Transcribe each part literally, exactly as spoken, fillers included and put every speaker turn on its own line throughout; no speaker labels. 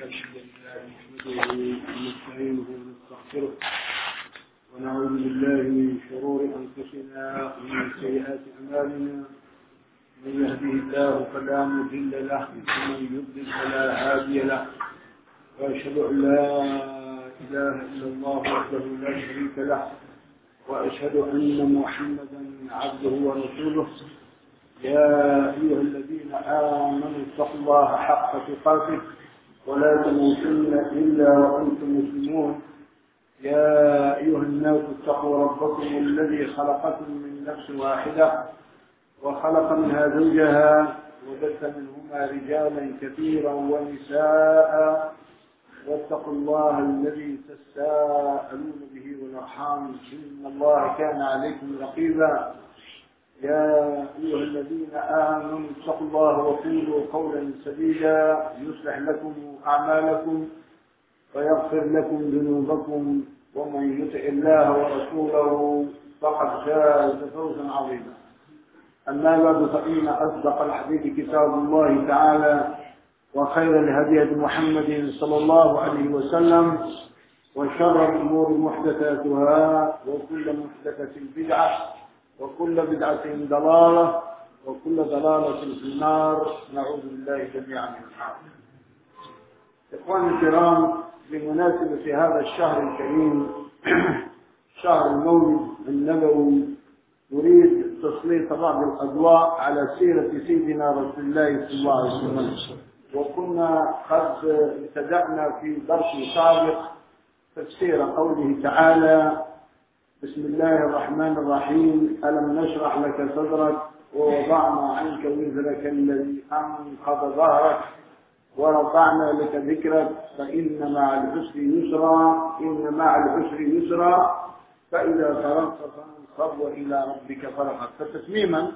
الحمد لله نحمده ونستعينه ونستغفره ونعوذ بالله من شرور أنفسنا ومن سيئات أعمالنا. من يهده الله فلا مضل له ومن يضلل فلا هادي له، وأشهد أن لا إله إلا الله وحده لا شريك له، وأشهد أن محمدا عبده ورسوله. يا أيها الذين آمنوا اتقوا الله حق تقاته ولا تموتن إلا وأنتم مسلمون. يا أيها الناس اتقوا ربكم الذي خلقكم من نفس واحدة وخلق منها زوجها وبث منهما رجالا كثيرا ونساء، واتقوا الله الذي تساءلون به والأرحام إن الله كان عليكم رقيبا. يا أيها الذين آمنوا اتقوا الله وقولوا قولا سديدا يصلح لكم أعمالكم ويغفر لكم ذنوبكم، ومن يطع الله ورسوله فقد فاز فوزا عظيما. أما بعد، فإن أصدق الحديث كتاب الله تعالى، وخير الهدي هدي محمد صلى الله عليه وسلم، وشر الأمور محدثاتها، وكل محدثة بدعة، وكل بدعة ضلالة، وكل ضلالة في النار. نعوذ بالله جميعا من النار. إخواني الكرام، بمناسبة هذا الشهر الكريم شهر المولد النبوي، نريد تسليط بعض الأضواء على سيرة سيدنا رسول الله صلى الله عليه وسلم. وكنا قد ابتدأنا في درس سابق تفسير قوله تعالى: بسم الله الرحمن الرحيم، ألم نشرح لك صدرك ووضعنا عنك وزرك الذي أنقض ظهرك ورفعنا لك ذكرك فإن مع العسر يسرا إن مع العسر يسرا فإذا فرغت فانصب وإلى ربك فرغب. فتتميما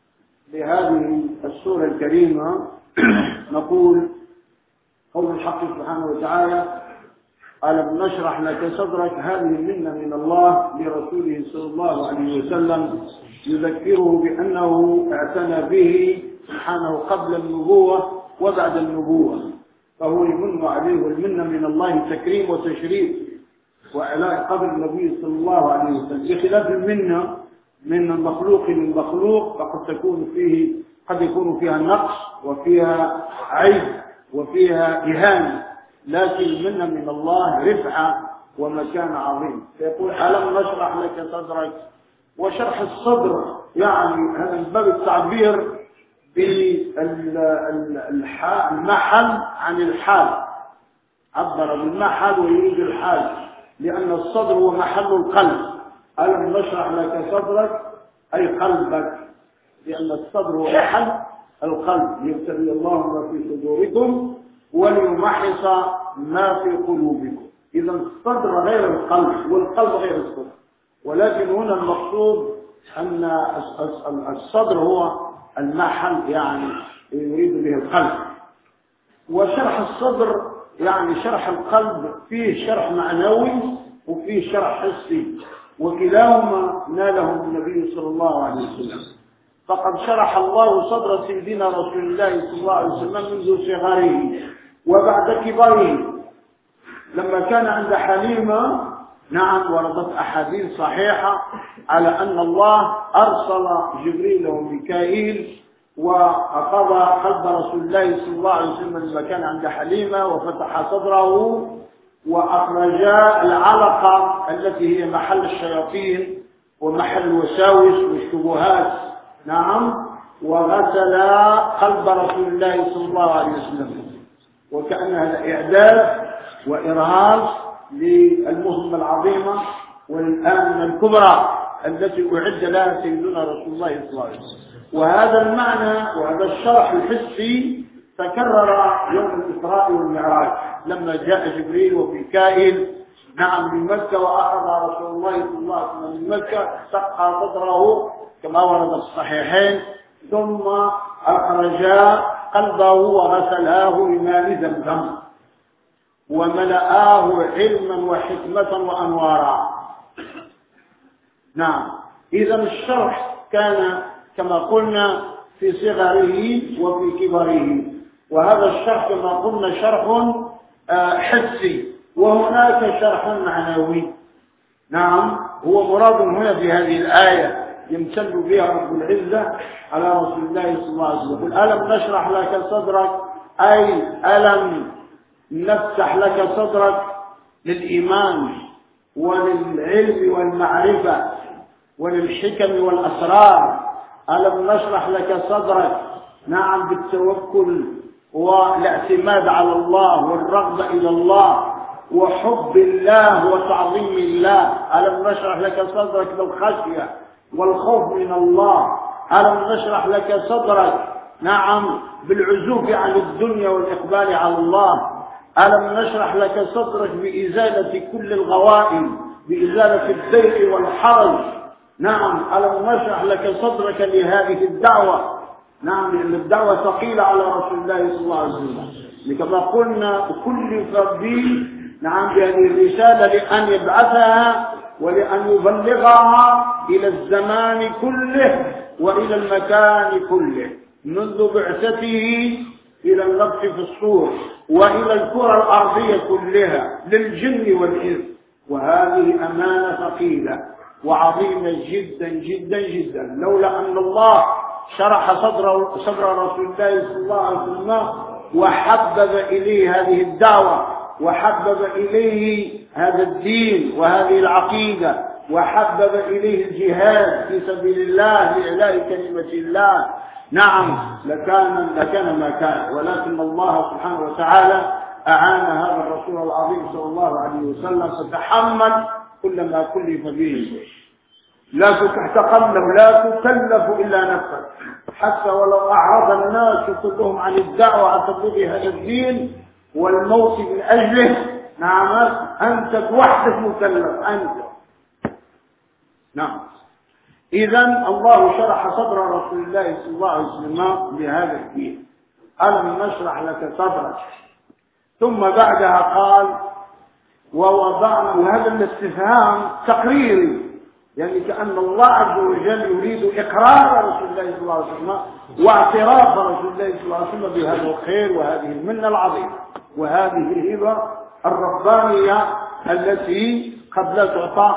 لهذه السورة الكريمة نقول قول الحق سبحانه وتعالى: ألم نشرح لك صدرك. هذه المنة من الله لرسوله صلى الله عليه وسلم، يذكره بأنه اعتنى به سبحانه قبل النبوة وبعد النبوة، فهو يمن عليه، والمنة من الله تكريم وتشريف وعلاء قدر النبي صلى الله عليه وسلم، بخلاف المنة من المخلوق للمخلوق فقد تكون فيه قد يكون فيها نقص وفيها عيب وفيها إهانة، لكن المنة من الله رفعة ومكان عظيم. فيقول: ألم نشرح لك صدرك. وشرح الصدر يعني هذا من باب التعبير بالمحل عن الحال، عبر بالمحل ويريد الحال، لأن الصدر هو محل القلب. ألم نشرح لك صدرك أي قلبك، لأن الصدر هو محل القلب. يبتلي الله ما في صدوركم وليمحص ما في قلوبكم. إذا الصدر غير القلب والقلب غير الصدر، ولكن هنا المقصود أن الصدر هو المحل، يعني يريد به القلب. وشرح الصدر يعني شرح القلب، فيه شرح معنوي وفيه شرح حسي، وكلاهما ناله النبي صلى الله عليه وسلم. فقد شرح الله صدر سيدنا رسول الله صلى الله عليه وسلم منذ صغره وبعد كبره، لما كان عند حليمة. نعم، وردت أحاديث صحيحة على أن الله أرسل جبريل وميكائيل وأخذ قلب رسول الله صلى الله عليه وسلم لما كان عند حليمة، وفتح صدره وأخرجا العلقة التي هي محل الشياطين ومحل الوساوس والشبهات. نعم، وغسلا قلب رسول الله صلى الله عليه وسلم، وكأن هذا إعداد وإرهاص للمهمة العظيمة والآمنة الكبرى التي أعد لها سيدنا رسول الله صلى الله عليه وسلم. وهذا المعنى وهذا الشرح الحسي تكرر يوم الإسراء والمعراج لما جاء جبريل وميكائيل نعم من مكة، وأخذ رسول الله صلى الله عليه وسلم من مكة، سقى صدره كما ورد الصحيحين، ثم أخرجا قلبه وغسلاه بماء زمزم وملآه علما وحكمة وأنوارا. نعم، إذا الشرح كان كما قلنا في صغره وفي كبره، وهذا الشرح كما قلنا شرح
حسي وهناك شرح معنوي. نعم، هو مراد هنا في هذه الآية يمتد بها رب العزة على رسول الله صلى الله عليه وسلم. يقول ألم نشرح لك صدرك، أي ألم نفتح لك صدرك للإيمان وللعلم والمعرفة وللحكم والأسرار. ألم نشرح لك صدرك، نعم، بالتوكل والاعتماد على الله والرغبة إلى الله وحب الله وتعظيم الله. ألم نشرح لك صدرك بالخشية والخوف من الله. ألم نشرح لك صدرك، نعم، بالعزوف عن الدنيا والإقبال على الله. ألم نشرح لك صدرك بإزالة كل الغوائم، بإزالة الضيق والحرج. نعم، ألم نشرح لك صدرك لهذه الدعوة. نعم، لأن الدعوة ثقيلة على رسول الله صلى الله عليه وسلم، كما قلنا كلف به، نعم، بهذه الرسالة لأن يبعثها ولأن يبلغها إلى الزمان كله وإلى المكان كله، منذ بعثته إلى النفخ في الصور وإلى الكرة الأرضية كلها للجن والإنس. وهذه أمانة ثقيلة وعظيمة جدا جدا جدا. لولا أن الله شرح صدر صدر رسول الله صلى الله عليه وسلم وحبب إليه هذه الدعوة وحبب إليه هذا الدين وهذه العقيدة وحبب إليه الجهاد في سبيل الله لإعلاء كلمة الله، نعم، لكان لكان ما كان. ولكن الله سبحانه وتعالى أعان هذا الرسول العظيم صلى الله عليه وسلم فتحمل كل ما كلف به. لا تتقلب لا تكلف إلا نفسك، حتى ولو أعرض الناس كلهم عن الدعوة عن تبليغ هذا الدين والموت من أجله، نعم، أنت وحدك مكلف أنت. نعم، إذا الله شرح صدر رسول الله صلى الله عليه وسلم بهذا الدين. ألم نشرح لك صدرك، ثم بعدها قال ووضعنا، وهذا الاستفهام تقريري، يعني كأن الله عز وجل يريد إقرار رسول الله صلى الله عليه وسلم واعتراف رسول الله صلى الله عليه وسلم بهذا الخير وهذه المنة العظيمة وهذه الهبة الربانية التي قد لا تعطى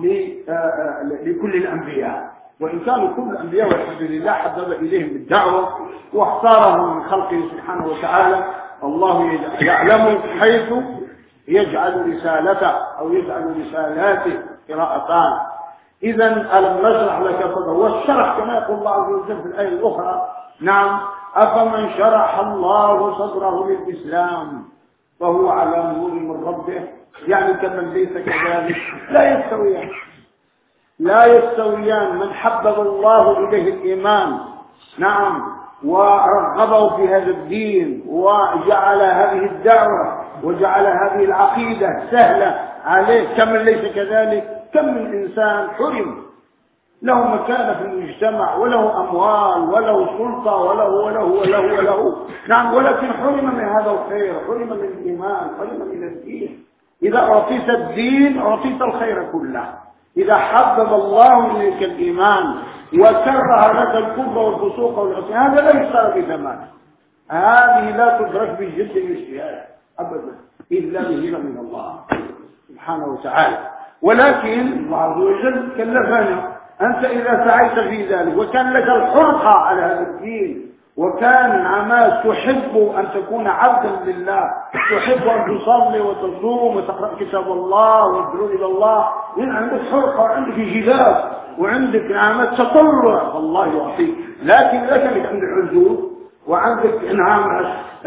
لكل الأنبياء، وإن كانوا كل الأنبياء والحمد لله حبب إليهم الدعوة واختارهم من خلقه سبحانه وتعالى. الله يعلم حيث يجعل رسالته أو يجعل رسالاته قراءتان. إذا ألم نشرح لك صدرك، والشرح كما يقول الله عز وجل في الآية الأخرى، نعم، أفمن شرح الله صدره للإسلام فهو على نور من ربه، يعني كمن ليس كذلك لا يستويان. لا يستويان من حبب الله إليه الإيمان، نعم، ورغبه في هذا الدين وجعل هذه الدعوة وجعل هذه العقيدة سهلة عليه، كمن ليس كذلك. كم من إنسان حرم له مكانة في المجتمع وله أموال وله سلطة وله وله وله وله، نعم، ولكن حرم من هذا الخير، حرم من الإيمان، حرم من الدين. إذا أعطيت الدين أعطيت الخير كله. إذا حبب الله إليك الإيمان وكره لك الكفر والفسوق والعصيان، هذا ليس بثمن. هذه لا تدرك بجد الاجتهاد أبدا إلا بهبة من الله سبحانه وتعالى. ولكن الله عز وجل كلفنا، أنت إذا سعيت في ذلك وكان لك الحرقة على هذا الدين وكان عما تحب أن تكون عبدا لله، تحب أن تصلي وتصوم وتقرأ كتاب الله وتدعو إلى الله، لأن عندك حرقة وعندك جلاد وعندك نعمة تطلع فالله يعطيك. لكن لك عندك عزوز وعندك نعم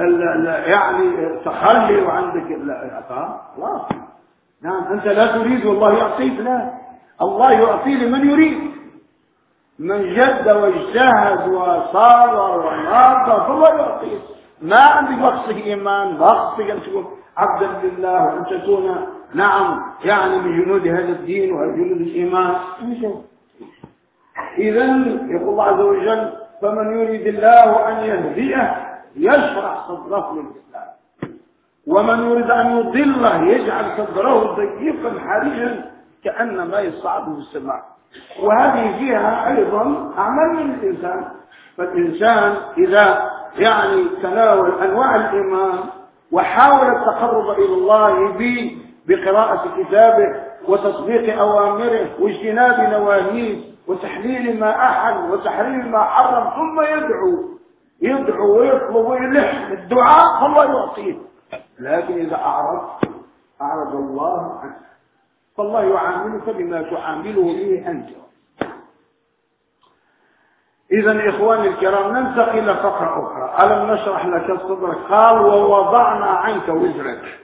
يعني تخلي وعندك خلاص، نعم، أنت لا تريد والله يعطيك. لا، الله يعطي لمن يريد، من جد واجتهد وصابر وناظر فالله يعطيك. ما عندك مقصد إيمان، مقصد أن تكون عبدا لله وأن تكون نعم يعني من جنود هذا الدين وجنود الإيمان. إذا يقول الله عز وجل فمن يريد الله أن يهديه يشرح صدره للإسلام، ومن يريد أن يضله يجعل صدره ضيقا حرجا كأنما يصعد في السماء. وهذه فيها أيضا أعمال من الإنسان. فالإنسان إذا يعني تناول أنواع الإيمان وحاول التقرب إلى الله بقراءة كتابه وتطبيق أوامره واجتناب نواهيه وتحليل ما أحل وتحريم ما حرم، ثم يدعو يدعو ويطلب ويلح الدعاء فالله يعطيه. لكن إذا أعرض أعرض الله عنه، فالله يعاملك بما تعامله به أنت. إذا إخواني الكرام ننتقل إلى فقرة أخرى. ألم نشرح لك صدرك؟ قال ووضعنا عنك وزرك.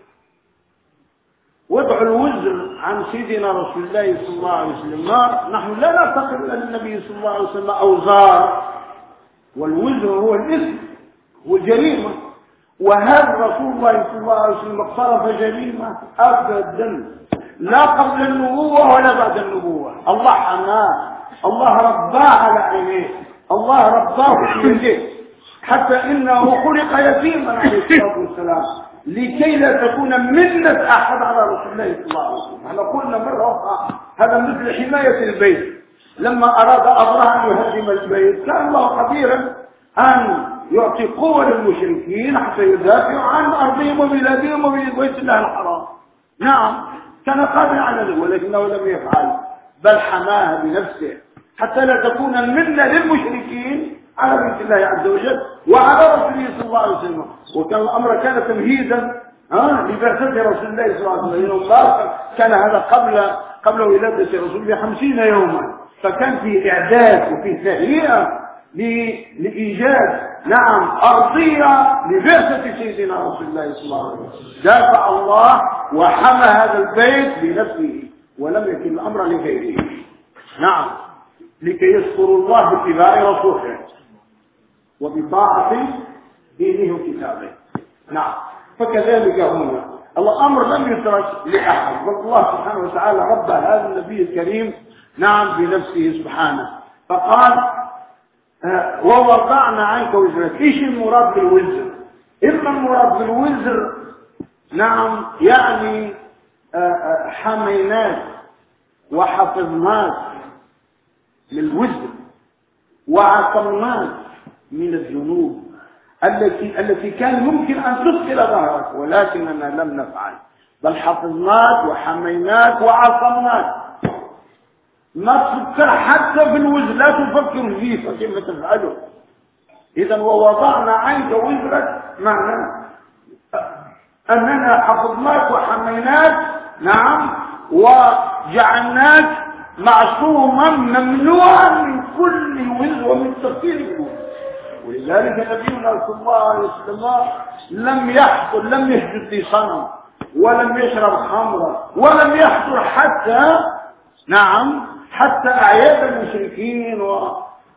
وضع الوزر عن سيدنا رسول الله صلى الله عليه وسلم، نحن لا نعتقد أن النبي صلى الله عليه وسلم أوزار، والوزر هو الإثم والجريمة، وهل رسول الله صلى الله عليه وسلم اقترف جريمة؟ أبدا، لا قبل النبوة ولا بعد النبوة. الله حماه، الله رباه على عينيه، الله رباه في يديه، حتى إنه خلق يتيما عليه الصلاة والسلام لكي لا تكون منة أحد على رسول الله صلى الله عليه وسلم. احنا قلنا مرة أخرى هذا مثل حماية البيت، لما أراد أبرهة أن يهدم البيت كان الله قديرا أن يعطي قوة للمشركين حتى يدافعوا عن أرضهم وبلادهم وبيت الله الحرام. نعم كان قادر على ذلك، ولكنه لم يفعل، بل حماها بنفسه حتى لا تكون المنة للمشركين على بيت الله عز وجل وعلى رسوله صلى الله عليه وسلم. وكان الأمر كان تمهيدا ها لبعثة رسول الله صلى الله عليه وسلم. كان هذا قبل قبل ولادة رسول بخمسين يوما، فكان في إعداد وفي تهيئة لإيجاد نعم أرضية لبعثة سيدنا رسول الله صلى الله عليه وسلم. دافع الله وحمى هذا البيت بنفسه ولم يكن الأمر لغيره. نعم لكي يذكروا الله باتباع رسوله وبطاعة دينه وكتابه. نعم فكذلك هنا الأمر لم يترك لأحد، بل الله سبحانه وتعالى رب هذا النبي الكريم نعم بنفسه سبحانه، فقال آه ووضعنا عنك وزرك. ايش المراد بالوزر؟ إما المراد بالوزر نعم يعني آه آه حميناك وحفظناك للوزر وعصمناك من الذنوب التي التي كان ممكن أن تثقل ظهرك، ولكننا لم نفعل، بل حفظناك وحميناك وعصمناك. ما تفكر حتى في الوزر، لا تفكر فيه فكيف تفعله. إذا ووضعنا عنك وزرك معنى أننا حفظناك وحميناك نعم وجعلناك معصوما ممنوعا من كل وزر ومن تفكير الوزر. ولذلك نبينا صلى الله عليه وسلم لم يحضر لم يسجد في صنم ولم يشرب خمرا ولم يحضر حتى نعم حتى أعياد المشركين و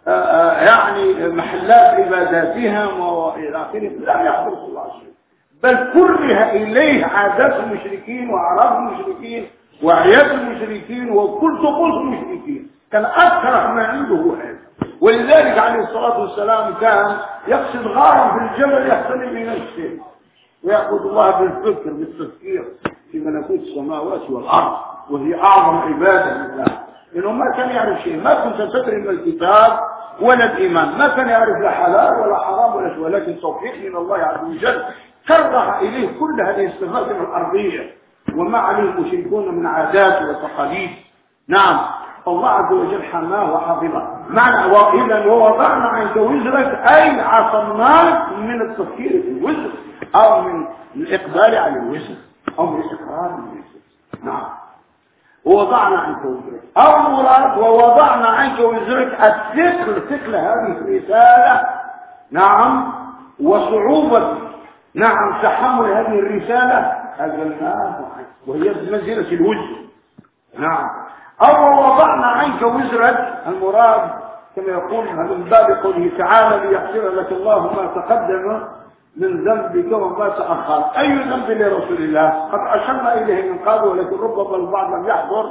يعني محلات عباداتهم والى اخره، لم يحضر صلى الله عليه وسلم، بل كره اليه عادات المشركين واعراض المشركين واعياد المشركين وكل طقوس المشركين، كان اكره ما عنده هذا. ولذلك عليه الصلاه والسلام كان يقصد غارا في الجبل يحتمي بنفسه ويعبد الله بالفكر بالتفكير في ملكوت السماوات والارض، وهي اعظم عباده لله، لانه ما كان يعرف شيء، ما كنت تدري من الكتاب ولا الايمان، ما كان يعرف لا حلال ولا حرام ولا شيء، ولكن توفيق من الله عز وجل كره اليه كل هذه الصفات الارضيه وما عليه المشركون من عادات وتقاليد. نعم الله عز وجل حماه وحفظه. معنى واذا ووضعنا عنك وزرك اي عصمناك من التفكير في الوزر او من الاقبال على الوزر او من الاقرار بالوزر. نعم ووضعنا عنك وزرك، او مراد ووضعنا عنك وزرك الثقل، ثقل هذه الرساله نعم وصعوبه نعم تحمل هذه الرساله أجلناه عنك، وهي بمنزلة الوزر. نعم أو وضعنا عنك وزرك المراد كما يقول من باب قوله تعالى ليغفر لك الله ما تقدم من ذنبك وما تأخر. أي ذنب لرسول الله؟ قد أشرنا إليه من قبل ولكن ربما البعض لم يحضر،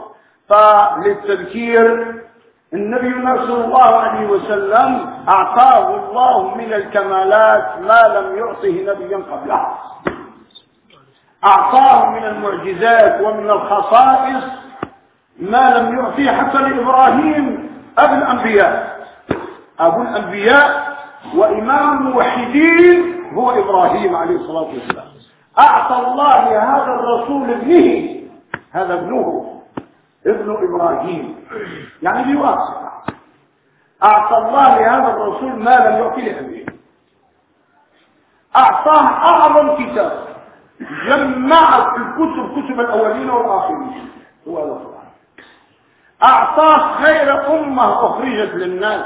فللتذكير النبي صلى الله عليه وسلم أعطاه الله من الكمالات ما لم يعطه نبيا قبله، أعطاه من المعجزات ومن الخصائص ما لم يعطيه حتى لإبراهيم أبو الأنبياء. أبو الأنبياء وإمام الموحدين هو إبراهيم عليه الصلاة والسلام، أعطى الله لهذا الرسول ابنه، هذا ابنه ابن إبراهيم يعني بواسطة، أعطى الله لهذا الرسول ما لم يعطي لأبيه. أعطاه أعظم كتاب جمعت الكتب كتب الأولين والآخرين هو القرآن. أعطاه خير أمة أخرجت للناس.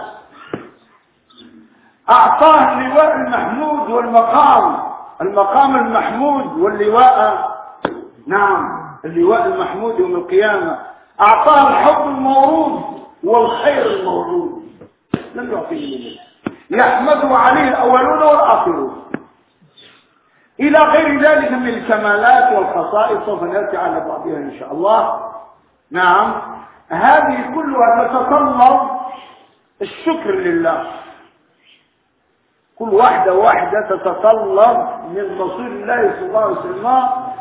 أعطاه اللواء المحمود والمقام، المقام المحمود واللواء، نعم اللواء المحمود يوم القيامة. أعطاه الحب الموروث والخير الموروث لم يعطيه منه، يحمده عليه الأولون والآخرون، إلى غير ذلك من الكمالات والخصائص سوف نأتي على بعضها إن شاء الله. نعم هذه كلها تتطلب الشكر لله، كل واحدة واحدة تتطلب من رسول الله صلى الله عليه وسلم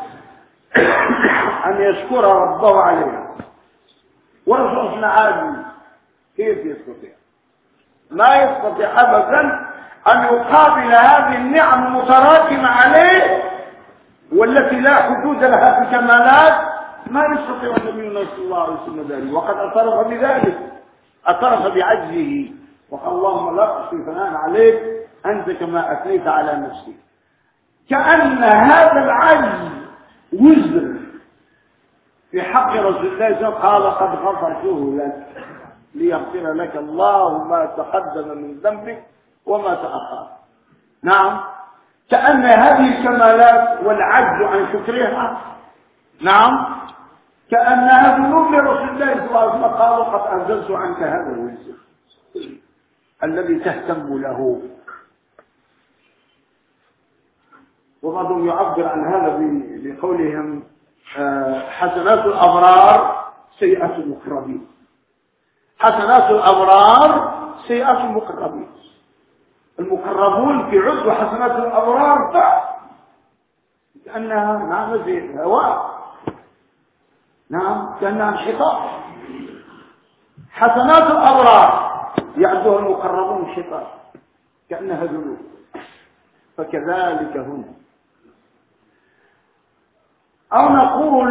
أن يشكر ربه عليها. ورسول عادي كيف يستطيع؟ ما يستطيع أبدا أن يقابل هذه النعم المتراكمة عليه والتي لا حدود لها في كمالات، ما يستطيع النبي صلى الله عليه وسلم ذلك، وقد اعترف بذلك، اعترف بعجزه وقال اللهم لا أحصي ثناء عليك أنت كما أثنيت على نفسك. كأن هذا العجز وزر في حق رسول الله صلى الله عليه وسلم، قال قد غفرته لك ليغفر لك الله ما تقدم من ذنبك وما تأخر. نعم كأن هذه الكمالات والعجز عن شكرها، نعم كأنها ذنوب لرسول الله صلى الله عليه وسلم، قال قد أنزلت عنك هذا الوزر الذي تهتم له. وبعضهم يعبر عن هذا بقولهم حسنات الأبرار سيئات المقربين، حسنات الأبرار سيئات المقربين. المقربون في عد حسنات الأبرار كأنها نعم زي الهواء، نعم كأنها انحطاط. حسنات الأبرار يعدها المقربون انحطاط كأنها ذنوب، فكذلك هم. أو نقول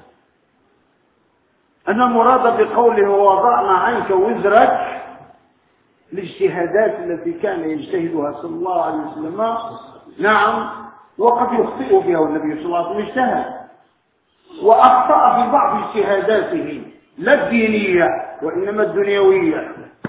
أن المراد بقوله ووضعنا عنك وزرك الاجتهادات التي كان يجتهدها صلى الله عليه وسلم، نعم وقد يخطئ فيها والنبي صلى الله عليه وسلم اجتهد وأخطأ في بعض اجتهاداته لا الدينية وإنما الدنيوية،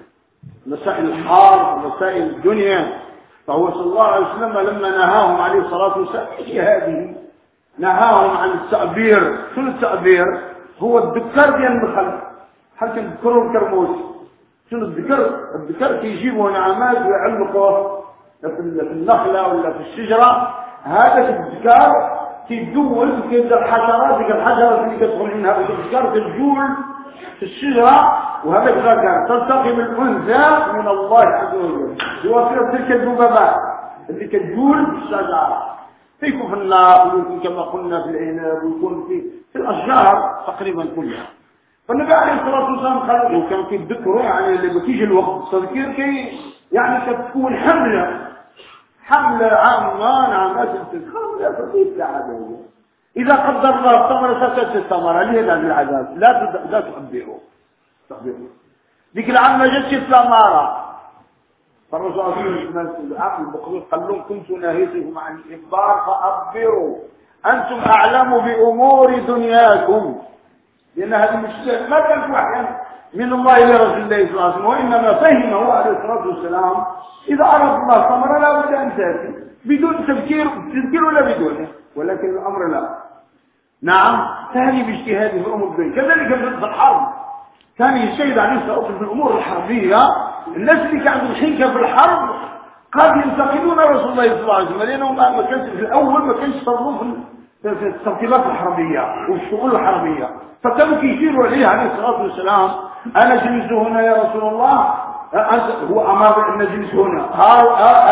مسائل الحرب ومسائل الدنيا. فهو صلى الله عليه وسلم لما نهاهم عليه الصلاة والسلام اجتهاده نهاهم عن التعبير. شنو التعبير؟ هو الذكر ديال النخل، هل كنذكروا الكرموس؟ شنو الذكر؟ الذكر كيجيبوا نعمات ويعلقوه في النخلة ولا في الشجرة، هذا الذكر كيدول كيبدا الحشرات، ديك الحشرات اللي كتدخل منها الذكر كتجول في الشجرة، وهذا الذكر تلتقي بالأنثى من الله عز وجل يوفر تلك الذبابات اللي كتجول في الشجرة، فيكون في النار ويكون كما قلنا في العنب ويكون في في الأشجار تقريبا كلها. فالنبي عليه الصلاة والسلام قال وكان كيتذكروا يعني لما تيجي الوقت التذكير كي يعني كتكون حملة حملة عامة نعمات التذكار لا تطيب العذاب. إذا قدر الله الثمرة ستأتي الثمرة ليه لا بالعذاب لا لا تؤبئه تؤبئه ذيك العامة جت الثمرة. فالرسول صلى الله عليه وسلم العقل المقصود قال لهم كنت نهيتكم عن الإخبار فأخبروا أنتم أعلم بأمور دنياكم، لأن هذه المشكلة ما كانت وحيا من الله لرسول الله صلى الله عليه وسلم، وإنما فهمه عليه الصلاة والسلام إذا أراد الله ثمرة لا بد أن تأتي بدون تفكير تذكير ولا بدونه، ولكن الأمر لا. نعم ثاني باجتهاده في الأمور الدنيا. كذلك في الحرب كان يجتهد عليه الصلاة والسلام في الأمور الحربية. الناس اللي كانوا الحنكة في الحرب قد ينتقدون رسول الله صلى الله عليه وسلم لأنهم ما كانش في الأول ما كانش يصرفوا في الترتيبات الحربية والشغل الحربية، فكانوا يشيروا عليه عليه الصلاة والسلام أنا جلست هنا يا رسول الله، هو أمر أن نجلس هنا، قال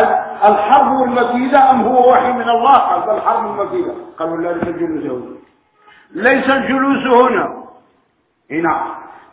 الحرب المكيدة أم هو وحي من الله؟ قال الحرب المكيدة. قالوا لا ليس الجلوس هنا، ليس الجلوس هنا هنا.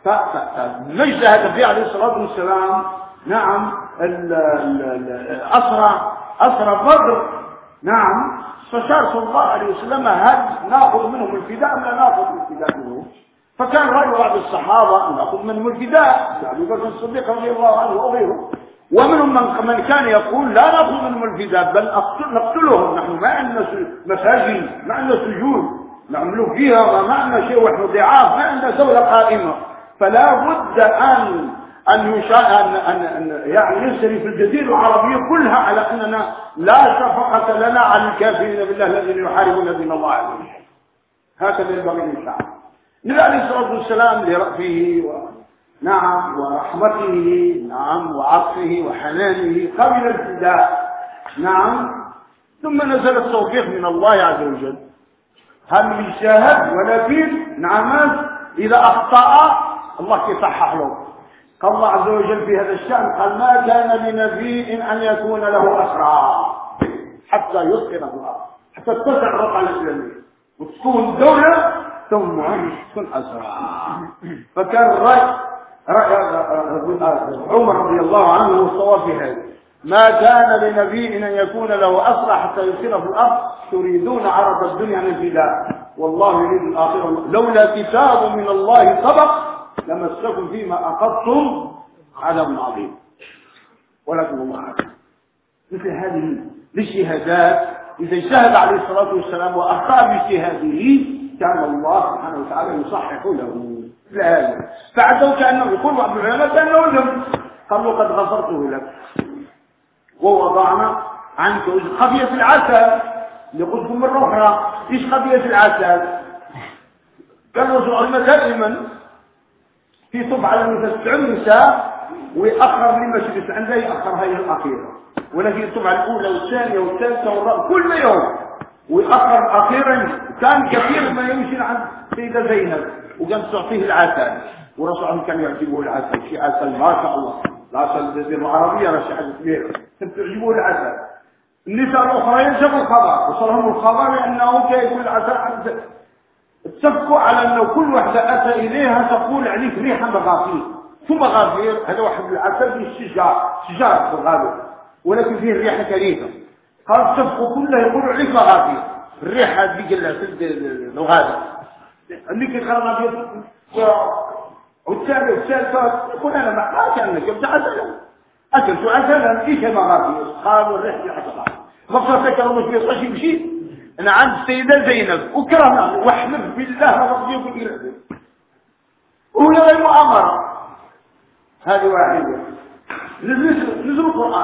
فاجتهد فيه عليه الصلاة والسلام. نعم أسرى أسرى بدر، نعم فشار صلى الله عليه وسلم هل ناخذ منهم الفداء ام لا ناخذ الفداء منهم؟ فكان رأي بعض الصحابة ناخذ منهم الفداء، أبي بكر الصديق رضي الله عنه وغيره، ومنهم من من كان يقول لا ناخذ منهم الفداء بل نقتلهم، نحن ما عندنا مساجد، ما عندنا سجود نعملوا فيها، ما عندنا شيء، ونحن ضعاف، ما عندنا دولة قائمة، فلا بد أن أن يشاء أن, أن, أن يعني يسري في الجزيرة العربية كلها على أننا لا شفقة لنا على الكافرين بالله الذين يحاربون دين الله عز وجل. هكذا ينبغي للشعب. النبي عليه الصلاة والسلام لرأفه و... نعم ورحمته، نعم وعطفه وحنانه قبل الفداء، نعم، ثم نزل التوفيق من الله عز وجل. هل من شاهد ولكن نعم إذا أخطأ الله يصحح له. قال الله عز وجل في هذا الشأن قال ما كان لنبي أن يكون له أسرى حتى يسقط الأرض، حتى تتسع الرقعة الإسلامية وتكون دولة ثم تكون أسرى. فكان رأي عمر رضي الله عنه والصواب في هذا، ما كان لنبي أن يكون له أسرى حتى يسقط في الأرض تريدون عرض الدنيا عن الفداء والله يريد الآخرة لولا كتاب من الله سبق لمسكم فيما أخذتم عذاب عظيم ولكن الله عظيم. مثل هذه الاجتهادات إذا اجتهد عليه الصلاة والسلام وأخطأ باجتهاده كان الله سبحانه وتعالى يصحح له. لا فعدوا كأنه يقول بعض العلماء كأنه ذنب، قالوا قد غفرته لك ووضعنا عنك خبية العسل. لقلتكم مرة أخرى إيش خبية العسل؟ كان الرسول عليه دائما في طب على مثل النساء ويأخر لمجلس عنده يأخر هذه الأخيرة، ولكن الطبعة الأولى والثانية والثالثة والرابعة كل يوم ويأخر أخيرا. كان كثير ما يمشي عند سيدة زينب وكانت تعطيه العسل، ورسول كان يعجبه العسل، في عسل ما شاء الله، العسل الجزيرة العربية راه شي حاجة كبيرة، كانت تعجبه العسل. النساء الأخرين شافوا الخبر وصلهم الخبر لأنه كيكون العسل عند اتفقوا على أنه كل واحدة أتى إليها تقول عليك ريحة مغافير، ثم مغافير هذا واحد العسل في الشجار، شجار في الغالب ولكن فيه ريحة كريهة. قال اتفقوا كلها يقولوا عليك مغافير، الريحة ديك الغابة اللي كيقرنا فيها. والثاني والثالثة يقول أنا ما كأنك جبت عسلا أكلت عسلا إيش مغافير؟ قالوا الريحة ريحة مغافير. غفرت كرمش بيطلش يمشي أنا عند السيدة زينب وكرهنا واحلف بالله ما رضي يقول إلى وهي غير مؤامرة. هذه واحدة. نزل نزل القرآن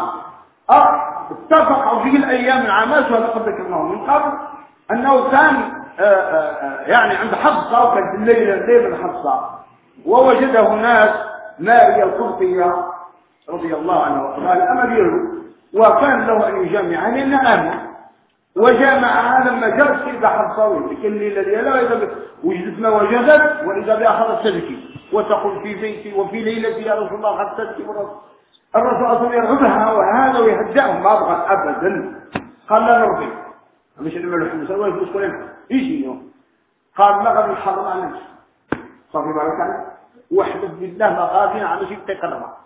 اتفقوا في الأيام العامات وهذا قد ذكرناه من قبل أنه كان آآ آآ يعني عند حفصة وكانت الليلة الليلة حفصة ووجد هناك ماريا القبطية رضي الله عنها وقال أميره وكان له أن يجامعها لأنها آمنة وجامعها لما جاء السيدة حفصة ويتكلم الليلة ديالها وجدت ما وجدت وإذا بأخذت تبكي وتقول في بيتي وفي ليلتي يا رسول الله قد تبكي الرسول أصلا يرغبها وهذا ويهدأهم ما أبغى أبدا. قال لا نرضي مش اللي ملوح مسوي فلوس كلنا يجي يوم قال ما غادي يحرم على نفسه صافي بارك عليه واحلف بالله ما غادي على شيء تقربها.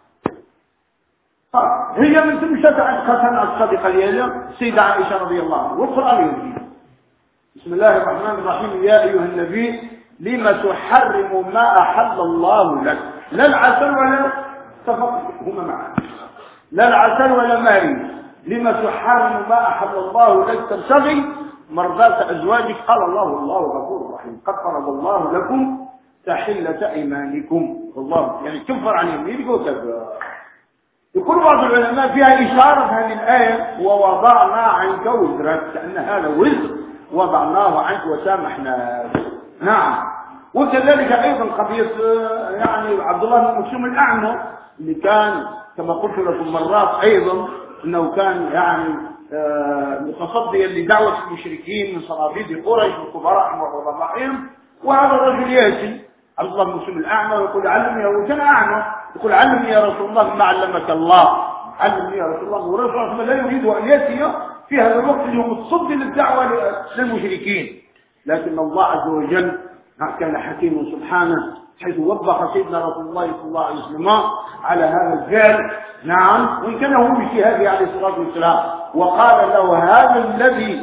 هي من ثم شفعت ختم الصديقة ديالها السيدة عائشة رضي الله عنها والقرآن يقول بسم الله الرحمن الرحيم يا أيها النبي لما تحرم ما أحل الله لك لا العسل ولا تفقه هما معا لا العسل ولا ماري لما تحرم ما أحل الله لك تبتغي مرضات أزواجك قال الله الله غفور رحيم قد فرض الله لكم تحلة أيمانكم والله يعني كفر عن يمينك وكذا. يقول بعض العلماء فيها إشارة هذه الآية ووضعنا عنك وزرك كأن هذا وزر وضعناه عنك وسامحناك. نعم وكذلك أيضا قضية يعني عبد الله بن مكسوم الأعمى اللي كان كما قلت لكم مرات أيضا أنه كان يعني متصديا لدعوة المشركين من صناديد قريش وكبراء وضبائهم. وهذا الرجل يأتي عبد الله بن مكسوم الأعمى ويقول علمني هو كان أعمى يقول علمني يا رسول الله ما علمك الله علمني يا رسول الله. ورسول الله لا يريد أن يأتي في هذا الوقت اللي هو متصدي للدعوة للمشركين، لكن الله عز وجل كان حكيم سبحانه حيث وبخ سيدنا رسول الله صلى الله عليه وسلم على هذا الفعل. نعم وإن كان هو باجتهاده عليه الصلاة والسلام وقال له هذا الذي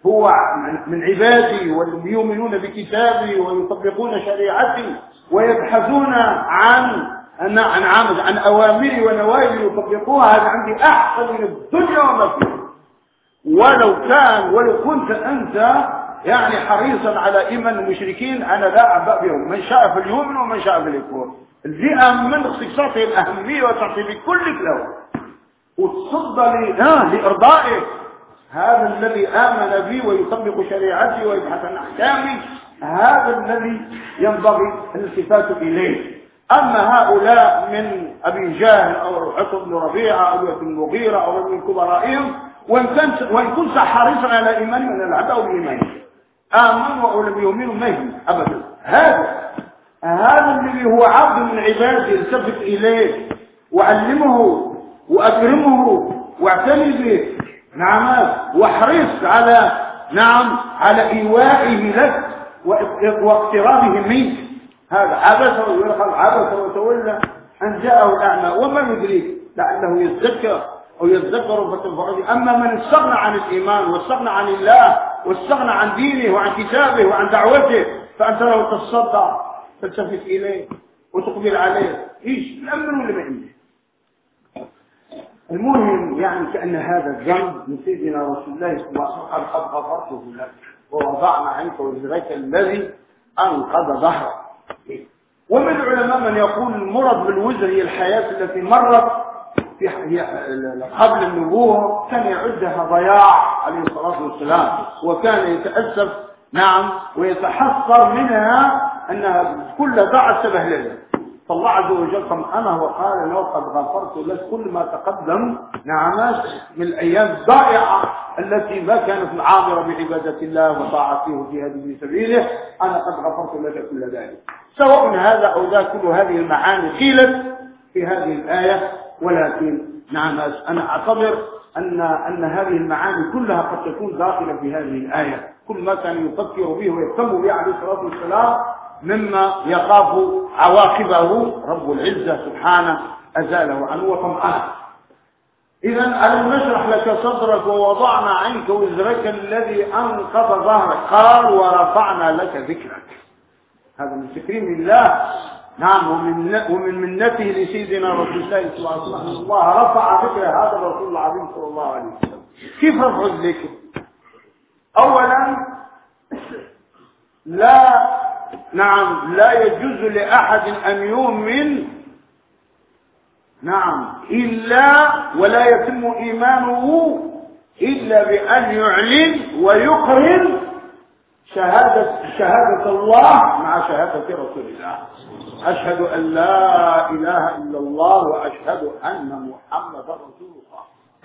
هو من عبادي والذين يؤمنون بكتابي ويطبقون شريعتي ويبحثون عن عن عن, عن أوامري ونواهي يطبقوها، هذا عندي أحسن من الدنيا وما فيها. ولو كان ولو كنت أنت يعني حريصا على إيمان المشركين أنا لا أعبأ بهم، من شاء فليؤمن ومن شاء فليكفر. الفئة من خصائصه الأهمية وتعطي بكل كلام وتصد لإرضائه هذا الذي آمن بي ويطبق شريعتي ويبحث عن أحكامي، هذا الذي ينبغي الالتفات إليه. أما هؤلاء من أبي جهل أو عتبة بن ربيعة أو ابن المغيرة أو من كبرائهم، وإن كنت وإن كنت حريصا على إيماني من العداء بإيماني آمنوا أو لم يؤمنوا ما يهم أبدا. هذا هذا الذي هو عبد من عبادي التفت إليه وعلمه وأكرمه واعتني به، نعم، واحرص على نعم على إيوائه لك واقترابه منك. هذا عبس ويرخل عبس وتولى أن جاءه الأعمى وما يدريك لعله يتذكر أو يتذكر فتنفعه. أما من استغنى عن الإيمان واستغنى عن الله واستغنى عن دينه وعن كتابه وعن دعوته فأنت لو تصدع تلتفت إليه وتقبل عليه إيش الأمر ولا ما عنده. المهم يعني كأن هذا الذنب من سيدنا رسول الله صلى الله عليه وسلم قد غفرته لك ووضعنا عنك وزرك الذي أنقذ ظهرك. ومن العلماء من يقول المرض بالوزر هي الحياة التي مرت في قبل النبوة كان يعدها ضياع عليه الصلاة والسلام، وكان يتأسف نعم ويتحسر منها أنها كل ضاعت تبهلله. فالله عز وجل طمأنه وقال له قد غفرت لك كل ما تقدم نعمات من الأيام الضائعة التي ما كانت عامرة بعبادة الله وطاعته في هذه سبيله، أنا قد غفرت لك كل ذلك. سواء هذا أو ذا كل هذه المعاني قيلت في هذه الآية، ولكن نعم أنا أعتبر أن أن هذه المعاني كلها قد تكون داخلة في هذه الآية. كل ما كان يفكر به ويهتم به عليه الصلاة والسلام مما يخاف عواقبه رب العزة سبحانه أزاله عنه وطمأنه. إذا ألم نشرح لك صدرك ووضعنا عنك وزرك الذي أنقض ظهرك، قال ورفعنا لك ذكرك. هذا من تكريم الله نعم ومن ومن منته لسيدنا رسول الله صلى الله عليه وسلم. الله رفع ذكر هذا الرسول العظيم صلى الله عليه وسلم. كيف رفع الذكر؟ أولا لا نعم لا يجوز لأحد أن يؤمن نعم إلا ولا يتم إيمانه إلا بأن يعلن ويقرن شهادة شهادة الله مع شهادة رسول الله. أشهد أن لا إله إلا الله وأشهد أن محمدا رسول الله.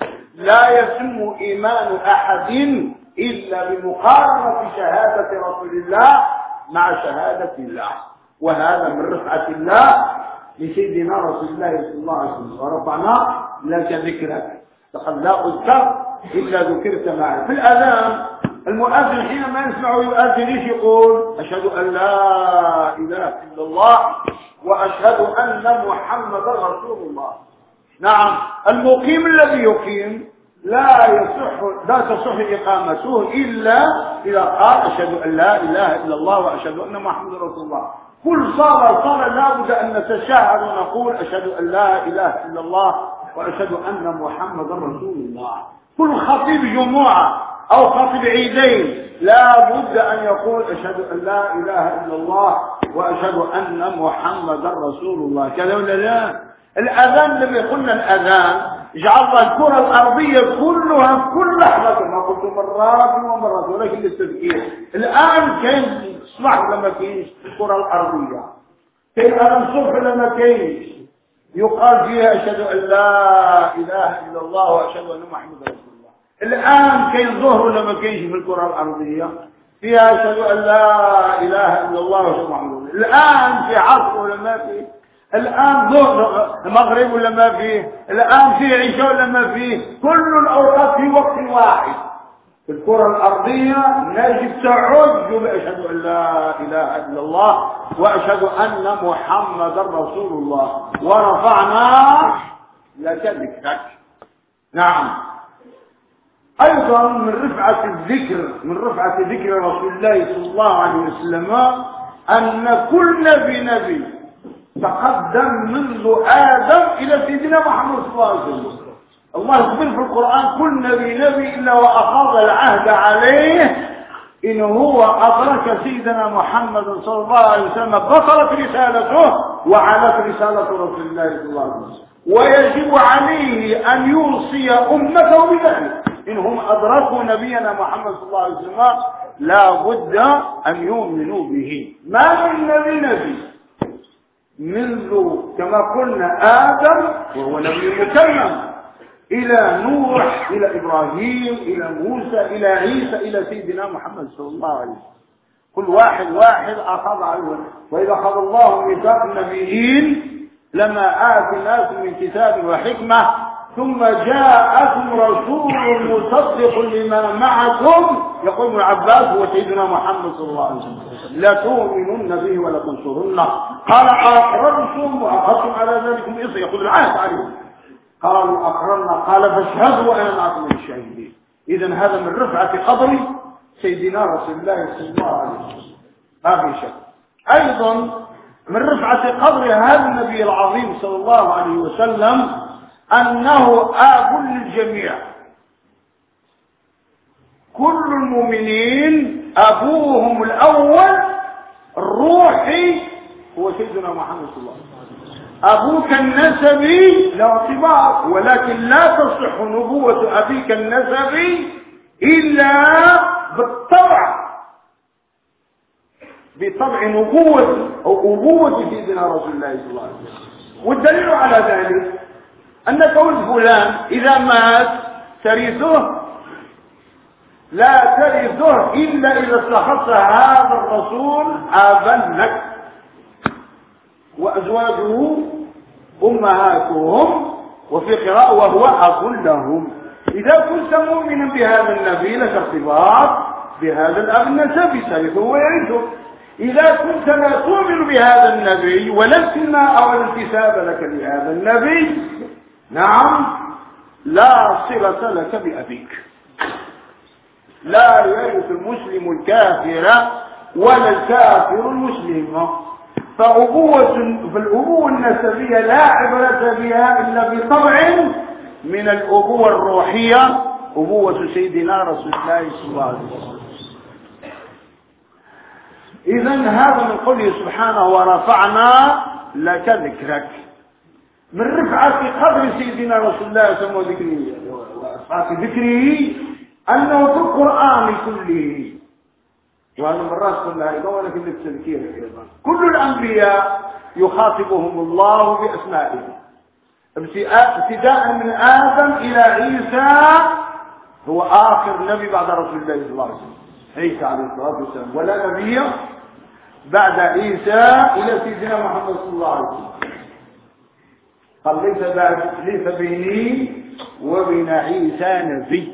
لا يتم إيمان أحد إلا بمقارنة شهادة رسول الله مع شهادة الله، وهذا من رفعة الله لسيدنا رسول الله صلى الله عليه وسلم. ورفعنا لك ذكرك لقد لا أذكر إلا ذكرت معي. في الأذان المؤذن حينما يسمع يؤذن ايش يقول؟ أشهد أن لا إله إلا الله وأشهد أن محمدا رسول الله. نعم المقيم الذي يقيم لا يصح لا تصح إقامته إلا إذا قال أشهد أن لا إله إلا الله وأشهد أن محمدا رسول الله. كل صلاة صلاة لا بد أن نتشهد ونقول أشهد أن لا إله إلا الله وأشهد أن محمدا رسول الله. كل خطيب جمعة أو خطيب عيدين لا بد أن يقول أشهد أن لا إله إلا الله وأشهد أن محمدا رسول الله. كذا ولا لا؟ الأذان لما قلنا الأذان جعلنا الكرة الأرضية كلها كل لحظة كما قلت مرات ومرات ولكن للتذكير. الآن كاين صباح لما كاينش الكرة الأرضية، كاين أذان الصبح لما كاينش يقال فيها أشهد أن لا إله إلا الله وأشهد أن محمدا رسول الله. الآن كاين ظهر لما كاينش في الكرة الأرضية فيها أشهد أن لا إله إلا الله وأشهد أن محمدا رسول الله. الآن في عصر ولا ما فيه، الآن ظهر مغرب ولا ما فيه، الآن في عشاء ولا ما فيه، كل الأوقات في وقت واحد. في الكرة الأرضية نجد تعج بأشهد أن لا إله إلا الله وأشهد أن محمدا رسول الله. ورفعنا لك ذكرك. نعم أيضا من رفعة الذكر من رفعة ذكر رسول الله صلى الله عليه وسلم أن كل نبي نبي تقدم منذ آدم إلى سيدنا محمد صلى الله عليه وسلم. الله يخبر في القرآن كل نبي نبي إلا وأخذ العهد عليه إن هو أدرك سيدنا محمد صلى الله عليه وسلم بطلت رسالته وعلت رسالة رسول الله صلى الله عليه وسلم، ويجب عليه أن يوصي أمته بذلك. إنهم أدركوا نبينا محمد صلى الله عليه وسلم لا بد أن يؤمنوا به. ما من نبي نبي منذ كما قلنا آدم وهو نبي مكرم إلى نوح إلى إبراهيم إلى موسى إلى عيسى إلى سيدنا محمد صلى الله عليه وسلم، كل واحد واحد أخذ عليه. وإذا أخذ الله ميثاق النبيين لما آتيناكم من كتاب وحكمة ثم جاءكم رسول مصدق لما معكم، يقول ابن عباس هو سيدنا محمد صلى الله عليه وسلم، لا تؤمنون به ولا تنصرونه. قال أقررتم وأخذتم على ذلكم إصر، يقول العهد عليهم. قالوا أقررنا، قال فاشهدوا وأنا معكم من الشاهدين. إذن هذا من رفعة قدر سيدنا رسول الله صلى الله عليه وسلم ما في شك. أيضا من رفعة قدر هذا النبي العظيم صلى الله عليه وسلم أنه آب للجميع. كل المؤمنين أبوهم الأول الروحي هو سيدنا محمد صلى الله عليه وسلم. أبوك النسبي له اعتبار، ولكن لا تصح نبوة أبيك النسبي إلا بالطبع، بطبع نبوة أو أبوة سيدنا رسول الله صلى الله عليه وسلم. والدليل على ذلك أن قول فلان إذا مات ترثه، لا ترثه إلا إذا استخص هذا الرسول آبا لك، وأزواجه أمهاتهم، وفي قراءة وهو أب لهم. إذا كنت مؤمنا بهذا النبي لك ارتباط بهذا الأب النسبي ترثه ويرثه. إذا كنت لا تؤمن بهذا النبي ولا التماء أو الانتساب لك لهذا النبي، نعم لا صلة لك بأبيك. لا يرث المسلم الكافر ولا الكافر المسلم. فأبوة فالأبوة النسبية لا عبرة بها إلا بطبع من الأبوة الروحية، أبوة سيدنا رسول الله صلى الله عليه وسلم. إذن هذا من قوله سبحانه ورفعنا لك ذكرك. من رفعة قدر سيدنا رسول الله صلى الله عليه وسلم ورفعة ذكره أنه في القرآن كله، وهذا مرات كلها أيضا ولكن للتذكير أيضا، كل الأنبياء يخاطبهم الله بأسمائهم ابتداء من آدم إلى عيسى، هو آخر نبي بعد رسول الله صلى الله عليه وسلم عيسى عليه الصلاة والسلام، ولا نبي بعد عيسى إلى سيدنا محمد صلى الله عليه وسلم. قال ليس بعد ليس بيني وبين عيسى نبي.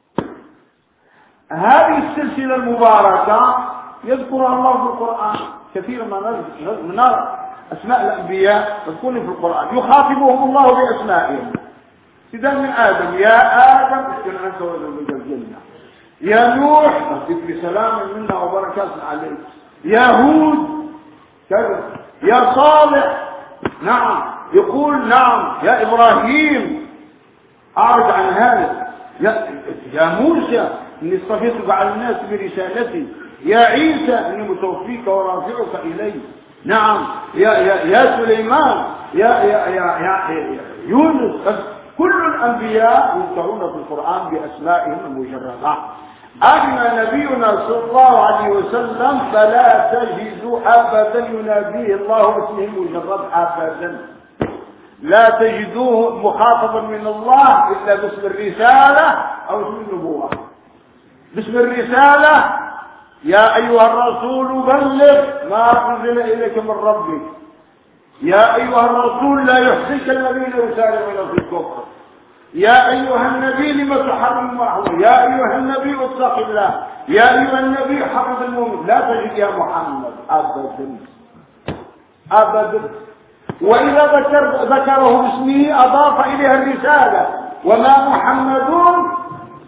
هذه السلسلة المباركة يذكرها الله في القرآن كثيرا ما نرى أسماء الأنبياء تكون في القرآن، يخاطبهم الله بأسمائهم ابتداء من آدم، يا آدم اسكن أنت وزوجك الجنة، يا نوح اهدك بسلام منا وبركات عليك، يا هود كذا، يا صالح نعم يقول نعم، يا إبراهيم أعرض عن هذا، يا, يا موسى إني اصطفيتك على الناس برسالتي، يا عيسى إني متوفيك ورافعك إلي، نعم يا يا يا سليمان، يا يا يا, يا, يا يونس. كل الأنبياء يذكرون في القرآن بأسمائهم المجردة. أما نبينا صلى الله عليه وسلم فلا تجد أبدا يناديه الله باسمه المجرد أبدا، لا تجدوه مخاطبا من الله إلا باسم الرسالة أو اسم النبوة. باسم الرسالة يا أيها الرسول بلغ ما أنزل إليك من ربك، يا أيها الرسول لا يحزنك الذين يسارعون في الكفر، يا أيها النبي لم تحرم ما حرم، يا أيها النبي اتق الله، يا أيها النبي حفظ المؤمن. لا تجد يا محمد أبدا أبدا. وإذا ذكر ذكره باسمه أضاف إليها الرسالة، وما محمد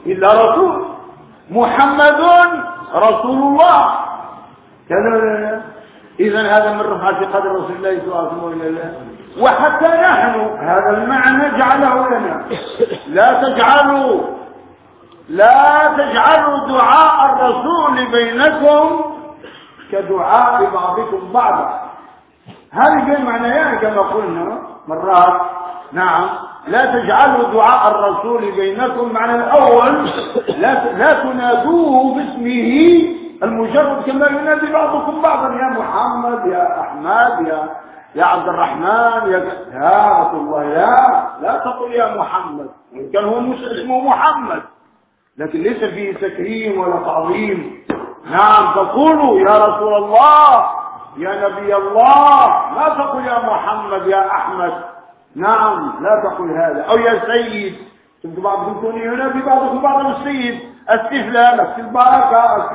إلا رسول، محمد رسول الله كذا. إذا هذا من رفعة قدر رسول الله صلى الله عليه وسلم إلى الله. وحتى نحن هذا المعنى جعله لنا. لا تجعلوا لا تجعلوا دعاء الرسول بينكم كدعاء بعضكم بعضا. هذه معنيان كما قلنا مرات. نعم، لا تجعلوا دعاء الرسول بينكم. معنى الأول لا لا تنادوه باسمه المجرد كما ينادي بعضكم بعضا، يا محمد، يا أحمد، يا يا عبد الرحمن، يا يا رسول الله. لا لا تقل يا محمد، وإن كان هو اسمه محمد لكن ليس فيه تكريم ولا تعظيم. نعم، تقولوا يا رسول الله، يا نبي الله، لا تقل يا محمد، يا أحمد. نعم، لا تقل هذا. أو يا سيد، تبدو بعضكم كوني ينادي بعضكم بعضا السيد، استفلال، البركة،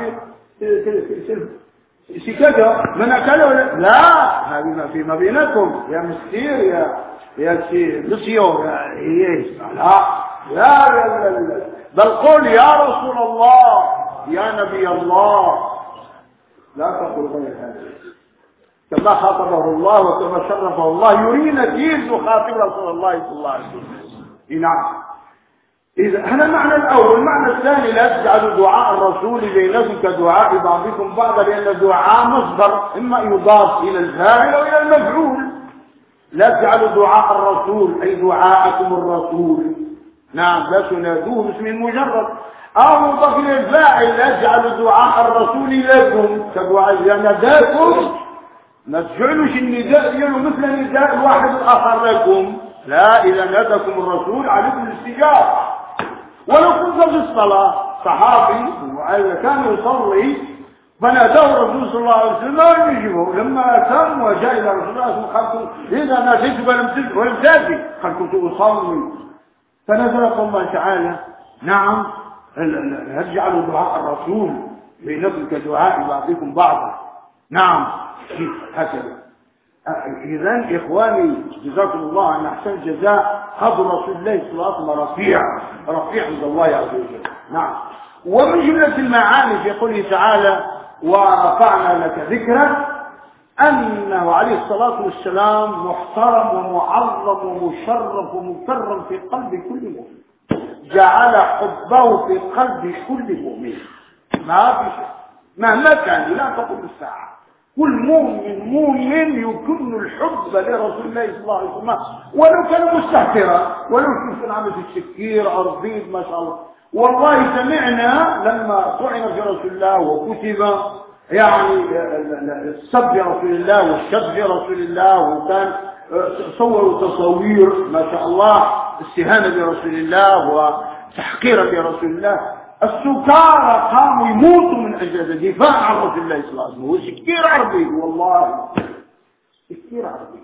كذا من أكله. لا، هذه ما فيما بينكم يا مسير، يا يا مسيو، يا إيه. لا لا لا لا، بل قل يا رسول الله، يا نبي الله. لا تقل غير هذا. كما خاطبه الله وكما شرفه الله، يرينا كيف يخاطب رسول الله صلى الله عليه وسلم. نعم. إذا هذا المعنى الأول. المعنى الثاني، لا تجعلوا دعاء الرسول بينكم كدعاء بعضكم بعضا، لأن الدعاء مصدر إما يضاف إلى الفاعل أو إلى المفعول. لا تجعلوا دعاء الرسول أي دعاءكم الرسول. نعم، لا تنادوه باسم المجرد. أو يضاف إلى الفاعل، لا تجعلوا دعاء الرسول لكم كدعاء إذا ناداكم. ما تجعلوش النداء ديالو مثل نداء الواحد الآخر لكم. لا، إذا ناداكم الرسول عليكم الاستجابة. ولو كنت في الصلاة، صحابي كان يصلي فناداه الرسول صلى الله عليه وسلم لم يجيبه. لما أتم وجاء إلى رسول الله صلى الله عليه وسلم قال: إذا ناديت ولم تأتي، قال: كنت أصلي. فنزل الله تعالى: نعم، هل جعلوا دعاء الرسول بينكم كدعاء بعضكم بعضا. نعم، هكذا. إذن إخواني جزاكم الله عن أحسن الجزاء، قدر رسول الله صلى الله عليه وسلم رفيع رفيع عند الله عز وجل. نعم. ومن جملة المعاني في قوله تعالى: ورفعنا لك ذكرك، أنه عليه الصلاة والسلام محترم ومعظم ومشرف ومكرم في قلب كل مؤمن. جعل حبه في قلب كل مؤمن، ما في شيء مهما كان، لا تقل الساعة. كل مؤمن مؤمن يكن الحب لرسول الله صلى الله عليه وسلم، ولو كان مستهترا، ولو كان عامل في الشكير أرضيد ما شاء الله. والله سمعنا لما طعن في رسول الله وكتب يعني السب رسول الله والشد في رسول الله، وكان صوروا تصوير ما شاء الله استهانة برسول الله وتحقيرا برسول الله. السكارى قاموا يموتوا من أجل الدفاع عن رسول الله صلى الله عليه وسلم. هو سكير عربي، والله سكير عربي،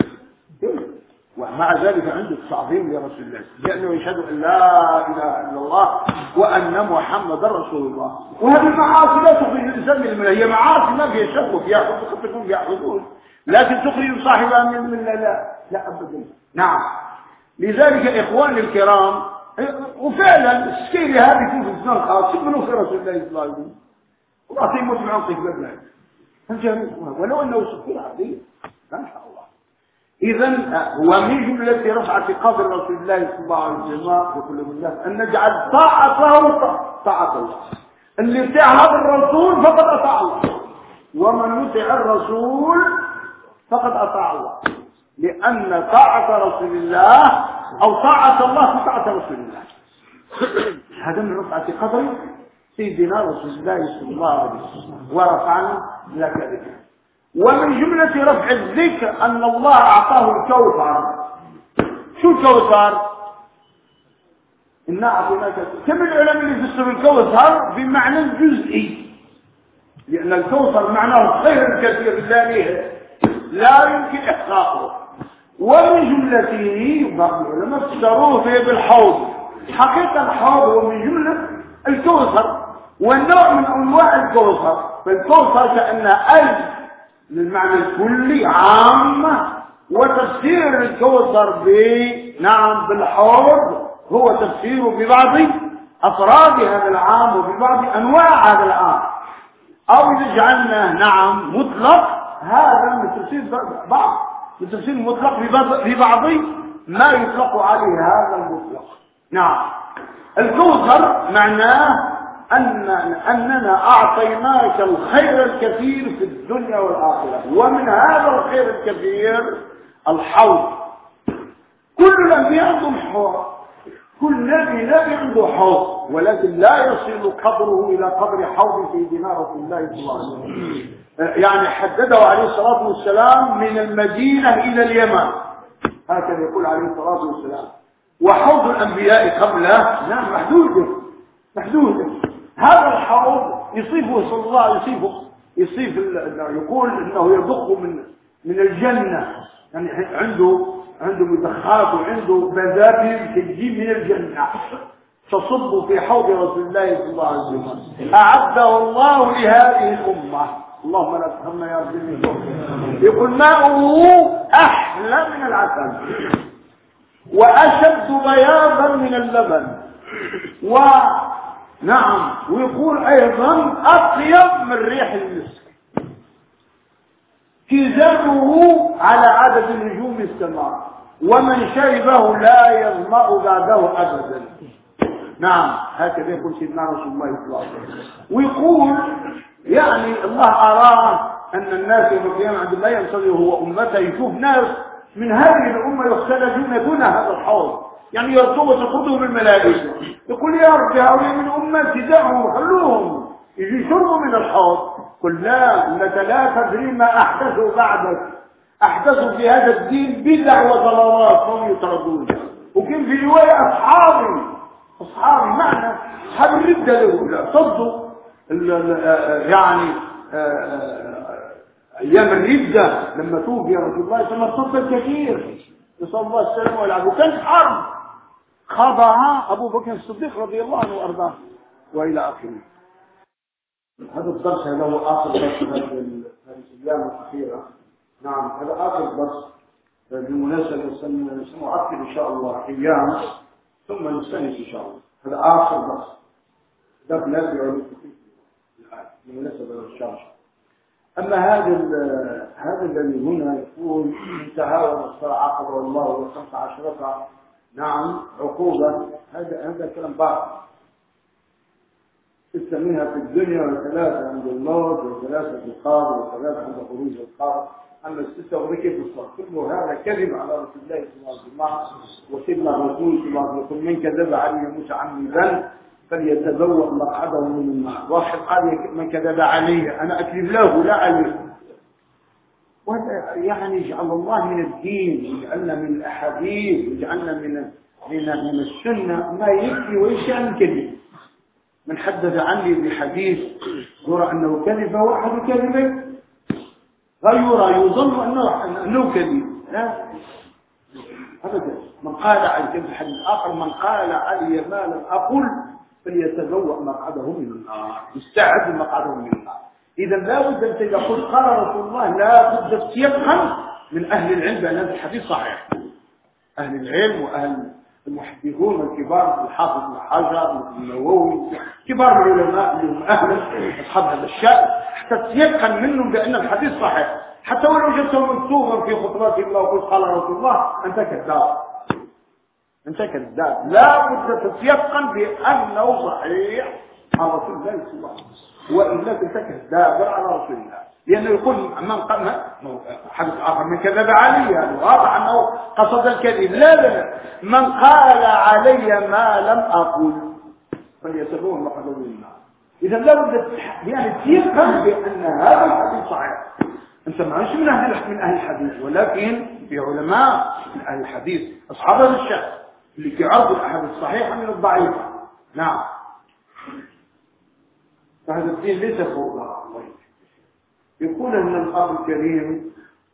ومع ذلك عنده تعظيم لرسول الله، لأنه يشهد أن لا إله إلا الله وأن محمد رسول الله. وهذه المعاصي لا تخرج الإنسان من الملة، هي معاصي ما فيها شك وفيها حدود، قد تكون فيها حدود، لكن تخرج صاحبها من الملة لا لا أبدا. نعم. لذلك إخواني الكرام، وفعلا السكيرة هذه يكون في الزمان خاص يبنوا في رسول الله صلى الله عليه وسلم، الله يموت مع عنقه بابنه، ولو أنه سكير عظيم ما شاء الله. إذن ومن جملة رفعة قدر رسول الله صلى الله عليه وسلم يقول بالله أن نجعل طاعته طاعة الله. اللي يطيع هذا الرسول فقد أطاع الله، ومن يطيع الرسول فقد أطاع الله، لأن طاعة رسول الله أو طاعة الله في طاعة رسول الله. هذا من رفعة قدر سيدنا رسول الله صلى الله عليه وسلم. ورفعنا لك ذكر. ومن جملة رفع الذكر أن الله أعطاه الكوثر. شو الكوثر؟ إنا أعطيناك. كم العلماء اللي يفسروا الكوثر بمعنى الجزئي، لأن الكوثر معناه خير كثير لا نهاية لا يمكن إحقاقه. ومن جملته بعض العلماء فسروه بالحوض. حقيقة الحوض هو من جملة الكوثر، والنوع من أنواع الكوثر. فالكوثر كأنها ألف للمعنى الكلي عامة، وتفسير الكوثر ب نعم بالحوض هو تفسيره ببعض أفراد هذا العام وفي بعض أنواع هذا العام، أو إذا جعلنا نعم مطلق، هذا من تفسير بعض من تفسير المطلق في بعض ما يطلق عليه هذا المطلق. نعم. الكوثر معناه أن أننا أعطيناك الخير الكثير في الدنيا والآخرة، ومن هذا الخير الكثير الحوض. كل الأنبياء عندهم حوض، كل نبي نبي عنده حوض، ولكن لا يصل قدره إلى قدر حوض سيدنا رسول الله صلى الله عليه وسلم. يعني حدده عليه الصلاة والسلام من المدينة إلى اليمن، هكذا يقول عليه الصلاة والسلام. وحوض الأنبياء قبله نعم محدود محدود. هذا الحوض يصيبه صلى الله عليه وسلم، يصيب يقول انه يضخ من من الجنه، يعني عنده عنده مدخات وعنده بذابذ تجي من الجنه تصب في حوض رسول الله صلى الله عليه وسلم، اعده الله لهذه الامه. اللهم لا تفهمنا يا رب. يقول ماؤه احلى من العسل واشد بياضا من اللبن، و نعم ويقول ايضا اطيب من ريح المسك، كزانه على عدد نجوم السماء، ومن شربه لا يظمأ بعده ابدا. نعم هكذا يقول سيدنا رسول الله صلى الله عليه وسلم. ويقول يعني الله اراه ان الناس يوم القيامه عند الله ينتظر هو امته، يشوف ناس من هذه الامه يختلجون دون هذا الحوض، يعني يرتبوا تقودهم الملائكه، يقول يا رب هؤلاء من امتي دعهم خلوهم يجي يشربوا من الحوض. قل لا، انك لا تدري ما احدثوا بعدك، احدثوا في هذا الدين بدع وضلالات هم يطردون. وكان في روايه اصحابي اصحابي معنى اصحاب الرده له صدوا يعني ايام الرده لما توفي رسول الله صلى الله عليه وسلم صد كثير نسال الله السلامه والعافيه، وكانت حرب خاضها ابو بكر الصديق رضي الله عنه وارضاه والى اخره. هذا الدرس هذا هو اخر درس في هذه الايام الاخيره. نعم هذا اخر درس بالمناسبه، سنعقد ان شاء الله ايام ثم نستانس ان شاء الله. هذا اخر درس درس لا يعرف بالمناسبه للشرح. اما هذا هذا الذي هنا يقول انتهى ومصطلح عقبه الله وخمس عشرة نعم عقوبه، هذا هذا كلام باطل. ستة منها في الدنيا وثلاثة عند الموت وثلاثة في القبر وثلاثة عند خروج القبر، أما الستة وركب الصلاة كل هذا كذب على رسول الله صلى الله عليه وسلم. وسيدنا الرسول صلى الله عليه وسلم من كذب علي متعمدا فليتبوأ مقعده من النار. واحد قال من كذب علي أنا أكذب له لا عليه، وهذا يعني يجعل الله من الدين ويجعلنا من الأحاديث ويجعلنا من من من السنة ما يكفي ويشاء من كذب. من حدث عني بحديث يرى أنه كذب فهو أحد كذبين، غير يظن أنه أنه كذب، لا أبدا. من قال عن كذب حديث آخر من قال علي ما لم أقل فليتبوأ مقعده من النار، يستعد مقعده من النار. إذا لا بد أن تقول قال رسول الله، لا بد استيقظا من أهل العلم بأن هذا الحديث صحيح. أهل العلم وأهل المحدثون الكبار الحافظ بن حجر والنووي كبار العلماء اللي هم أهل أصحاب هذا الشأن حتى تيقن منهم بأن الحديث صحيح، حتى ولو جدته مكتوبا في خطبات الله وقلت قال رسول الله أنت كذاب أنت كذاب. لا بد تتيقن بأنه صحيح عن رسول الله صلى الله عليه وسلم، وإلا كنت كذاب على رسول الله، لأنه يقول من قال حدث آخر من كذب علي، يعني واضح أنه قصد الكذب. لا لا لا من قال علي ما لم أقل فليتبوأ مقعده من النار. إذا لا بد يعني تيقن بأن هذا الحديث صحيح. أنت معلش من أهل من أهل الحديث، ولكن في علماء من أهل الحديث أصحاب هذا الشأن اللي يعرفوا الأحاديث الصحيحة من الضعيفة. نعم فهذا الدين ليس فوق. يقول أن الأخ الكريم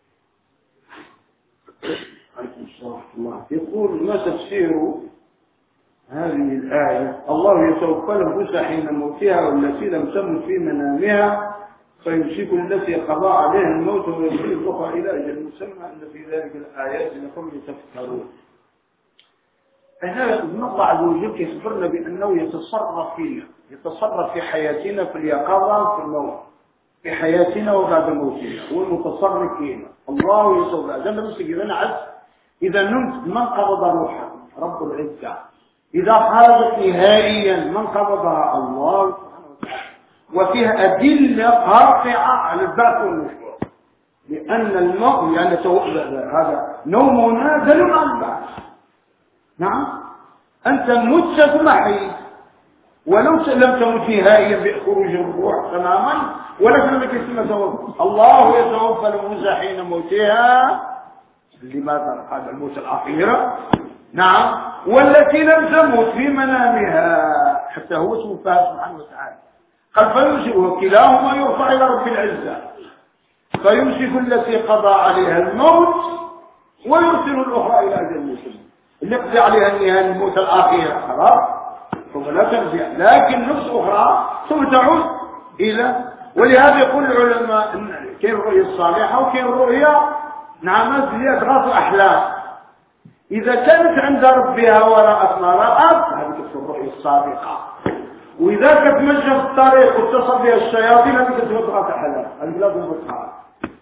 عليكم السلام ورحمة الله يقول ما تفسير هذه الآية الله يتوفى الأنفس حين موتها والتي لم تمت في منامها فيمسك التي قضى عليها الموت ويرسل الأخرى إلى أجل مسمى أن في ذلك الآيات لقوم يتفكرون. هنا ابن الله عز وجل يخبرنا بأنه يتصرف فينا، يتصرف في حياتنا في اليقظة في الموت، في حياتنا وبعد موتنا، هو المتصرف فينا. الله يسوع هذا نفسك إذا نعس إذا نمت من قبض روحك؟ رب العزة. إذا خرجت نهائيا من قبضها؟ الله سبحانه وتعالى. وفيها أدلة قاطعة على البعث والنشور، لأن الموت يعني هذا نومنا دليل على البعث. نعم أنت مت ثم حييت، ولو لم تمت نهائيا بخروج الروح تماما، ولكن لك اسم توفى. الله يتوفى الأنفس حين موتها، لماذا؟ هذا الموت الأخيرة. نعم، والتي لم تمت في منامها، حتى هو توفاها سبحانه وتعالى. قال فيمسك، وكلاهما يرفع إلى رب العزة، فيمسك التي قضى عليها الموت ويرسل الأخرى إلى أجل مسلم اللي يقضي عليها النهاية الموت الأخيرة خلاص ثم لا ترجع، لكن نفس أخرى ثم تعود إلى. ولهذا يقول العلماء كاين الرؤيا الصالحة وكاين الرؤيا نعم هي أضغاث أحلام. إذا كانت عند ربها ورأت ما رأت هذه تكون الرؤيا الصادقة، وإذا كانت ماشية في الطريق واتصل بها الشياطين هذه تكون أضغاث أحلام. هذه لا تنبطها.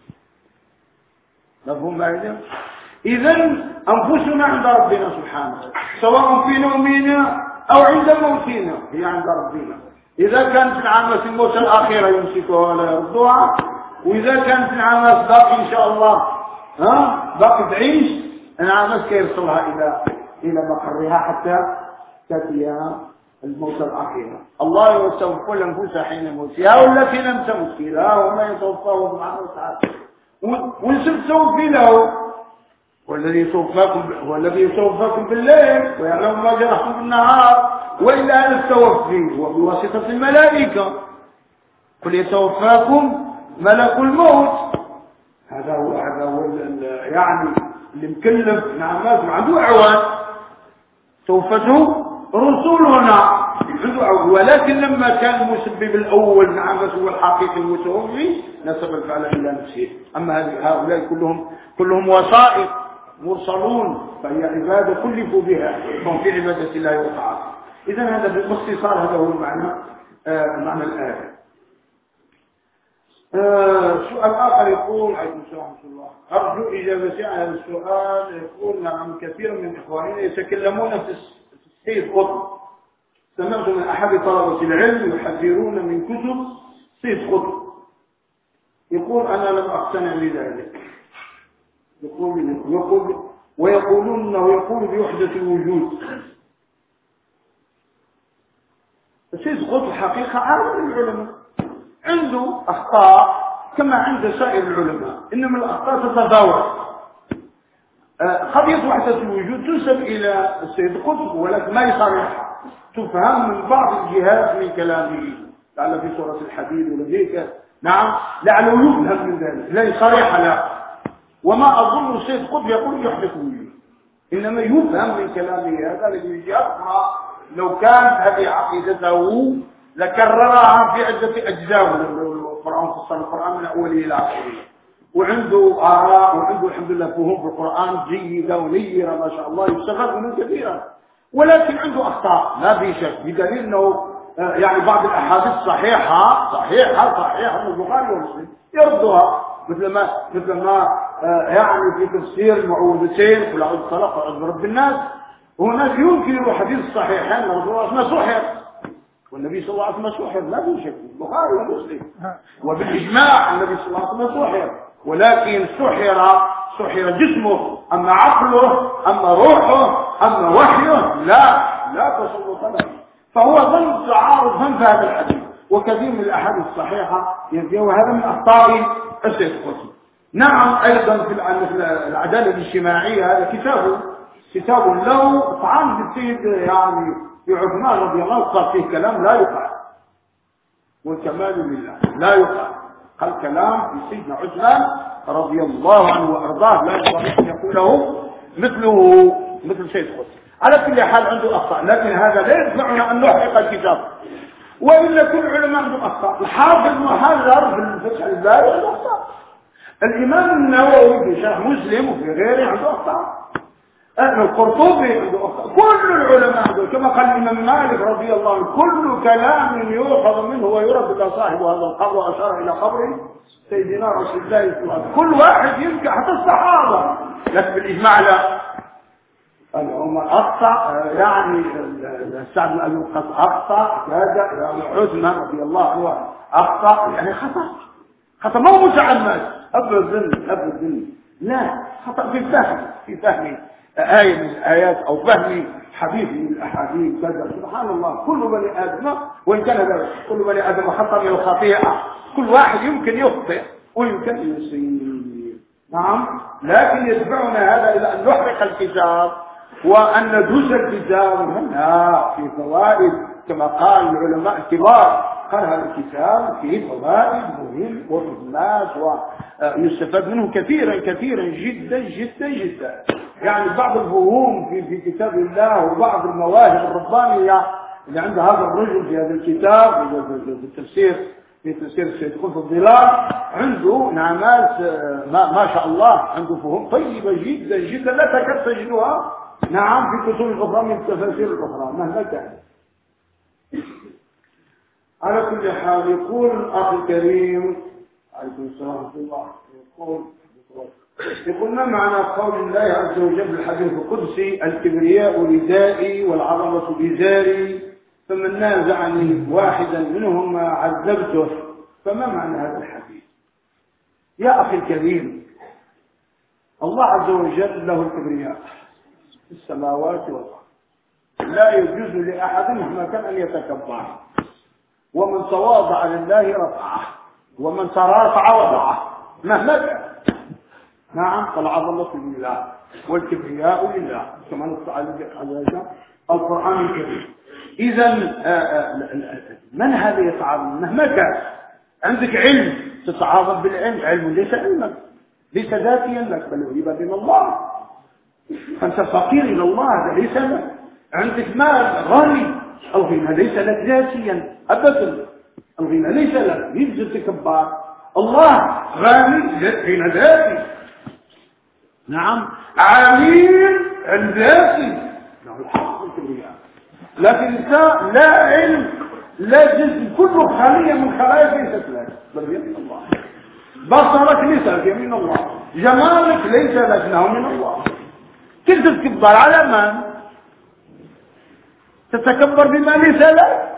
مفهوم معي؟ إذا أنفسنا عند ربنا سبحانه، سواء في نومنا أو عند موتنا هي عند ربنا. إذا كانت العامة الموت الأخيرة يمسكها ولا يردها، وإذا كانت العامة باقي إن شاء الله ها باقي تعيش العامة كيرسلها إلى إلى مقرها حتى تأتيها الموت الأخيرة. الله يتوفى الأنفس حين موتها والتي لم تمت فيها وما يتوفاه سبحانه وتعالى ونسبته في له. والذي يتوفاكم هو الذي يتوفاكم بالليل ويعلم ما جرحتم بالنهار، وإلا أن التوفي هو بواسطة الملائكة. قل يتوفاكم ملك الموت. هذا هو هذا هو يعني اللي مكلف نعم ما عنده أعوان، توفته رسولنا عنده أعوان. ولكن لما كان المسبب الأول نعم هو الحقيقي المتوفي نسب الفعل إلى نفسه. أما هؤلاء كلهم كلهم وسائط مرسلون، فهي عبادة كلفوا بها، فهم في عبادة الله وطاعته. إذن هذا باختصار هذا هو المعنى آه معنى الآية. آه سؤال آخر يقول عليكم السلام ورحمة الله، أرجو إجابتي على السؤال. يقول نعم كثير من إخواننا يتكلمون في السيد قطب. سمعت من أحد طلبة العلم يحذرون من كتب سيد قطب. يقول أنا لم أقتنع بذلك. يقول يقول ويقولون انه يقول بوحدة الوجود. السيد قطب حقيقة عالم العلماء، عنده أخطاء كما عند سائر العلماء، إنما الأخطاء تتفاوت. قضية وحدة الوجود تنسب إلى السيد قطب، ولكن ما يصرح، تفهم من بعض الجهات من كلامه، لعل في سورة الحديد ولا ذيك نعم لعله يفهم من ذلك، لا يصرح له. وما أظن السيد قطب يقول يحدث وجود، إنما يفهم من كلامه هذا الذي يجي أقرأ. لو كانت هذه عقيدته لكررها في عدة أجزاء من القرآن، فصل القرآن من أوله إلى آخره، وعنده آراء وعنده الحمد لله فهم في القرآن جيدة ونيرة ما شاء الله، يستفاد منه كثيرا. ولكن عنده أخطاء لا في شك، بدليل أنه يعني بعض الأحاديث صحيحة صحيحة صحيحة من البخاري ومسلم يردها، مثل ما مثل ما يعني في تفسير المعوذتين قل أعوذ بالفلق وأعوذ برب الناس. هناك ينكر حديث الصحيحين أن رسول الله سحر، والنبي صلى الله عليه وسلم سحر لا في شك، البخاري ومسلم، وبالإجماع النبي صلى الله عليه وسلم سحر، ولكن سحر سحر جسمه، أما عقله أما روحه أما وحيه لا لا تسلط له. فهو ظن تعارض هم في هذا الحديث، وكثير من الأحاديث الصحيحة ينفيه، وهذا من أخطاء السيد قطب. نعم أيضا في العدالة الاجتماعية هذا كتابه كتاب له طعن بالسيد يعني في عثمان رضي الله عنه، فيه كلام لا يقع، والكمال لله لا يقع، قال كلام في سيدنا عثمان رضي الله عنه وأرضاه لا يستطيع أن يقوله مثله مثل سيد قطب. على كل حال عنده أخطاء، لكن هذا لا يدفعنا أن نحرق الكتاب، وإلا كل العلماء عندهم أخطاء. الحافظ محرر في الفتح الباري عنده أخطاء، الإمام النووي في شرح مسلم وفي غيره عنده أخطاء، القرطبي كل العلماء عنده كما قال الإمام مالك رضي الله عنه كل كلام يؤخذ منه ويرد إلى صاحب هذا القبر، وأشار إلى قبر سيدنا رسول الله صلى الله عليه وسلم. كل واحد يمكن حتى الصحابة، لكن بالإجماع لا. عمر أخطأ يعني سعد بن أبي وقاص أخطأ هذا، عثمان رضي الله عنه أخطأ يعني خطأ خطأ ما هو متعمد أبدا أبدا، لا خطأ في الفهم في فهم آية من الآيات أو فهم حديث من الأحاديث كذا. سبحان الله كل بني آدم وإن كان ذلك كل بني آدم خطأ من الخطيئة، كل واحد يمكن يخطئ ويمكن يصيب. نعم، لكن يدفعنا هذا إلى أن نحرق الكتاب وأن ندوس الكتاب. لا، في فوائد كما قال العلماء الكبار، قال هذا الكتاب فيه فوائد مهم وفهمات ويستفاد منه كثيرا كثيرا جدا جدا جدا. يعني بعض الفهوم في في كتاب الله وبعض المواهب الربانية اللي عند هذا الرجل في هذا الكتاب في التفسير في تفسير السيد قطب الظلال، عنده نعمات ما, ما شاء الله، عنده فهوم طيبة جدا جدا لا تكاد تجدها نعم في كتب الأخرى من التفاسير الأخرى مهما كان. على كل حال يقول الأخ الكريم عليكم السلام ورحمة الله، يقول يقول ما معنى قول الله عز وجل في الحديث القدسي الكبرياء ردائي والعظمة بزاري فمن نازعني واحدا منهما عذبته؟ فما معنى هذا الحديث يا أخي الكريم؟ الله عز وجل له الكبرياء في السماوات والأرض، لا يجوز لأحد مهما كان أن يتكبر، ومن تواضع لله رفعه ومن ترافع وضعه مهما كان. نعم، فالعظمة لله والكبرياء لله كما نص على القرآن الكريم. إذا من هذا يتعاظم مهما كان؟ عندك علم تتعاظم بالعلم، علم ليس علمك ليس ذاتيا لك بل هو من الله، فأنت فقير إلى الله هذا ليس لك. عندك مال غني، الغنى ليس لك ذاتيا أبدا، الغنى ليس لك يجوز تكبر. الله غني غنى ذاتي، نعم عليم عن ذاتي له الحق والكبرياء، لكن لا علم لا جسم، كل خلية من خلاياك ليست لك بل يمين الله، بصرك ليس لك يمين الله، جمالك ليس لك له من الله. كيف تتكبر على من؟ تتكبر بما ليس لك.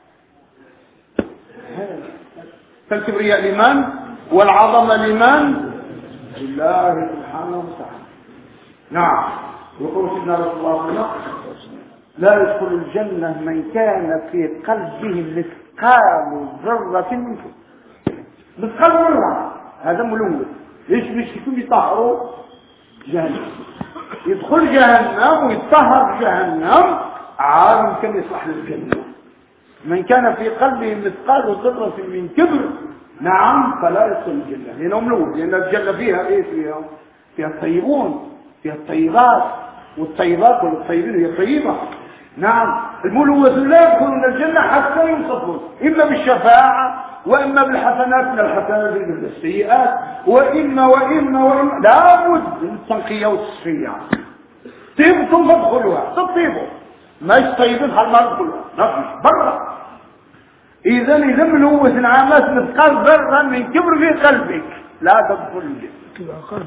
فالكبرياء لمن والعظمة لمن؟ لله سبحانه وتعالى. نعم، يقول سيدنا رسول الله صلى الله عليه وسلم لا يدخل الجنة من كان في قلبه مثقال ذرة من كبر. مثقال ذرة هذا ملوث، ليش باش يكون يطهروا جهنم، يدخل جهنم ويطهر جهنم عالم كم يصلح للجنة. من كان في قلبه مثقال ذرة من كبر نعم فلا يدخل الجنة، لأنه ملوث، لأن الجنة فيها ايه؟ فيها فيها الطيبون، فيها الطيبات، والطيبات والطيبين هي طيبة. نعم، الملوث لا يدخلون الجنة حتى ينصفون، إما بالشفاعة وإما بالحسنات من الحسنات من السيئات، وإما وإما وإما لابد من التنقية والتصفية. طيبتم فادخلوها، تطيبوا ما طيبين خل ما ندخلوها نخرج برا. إذا إذا ملوث العامات مثقال ذرة من كبر في قلبك لا تدخل الجنة.
كبر قلبي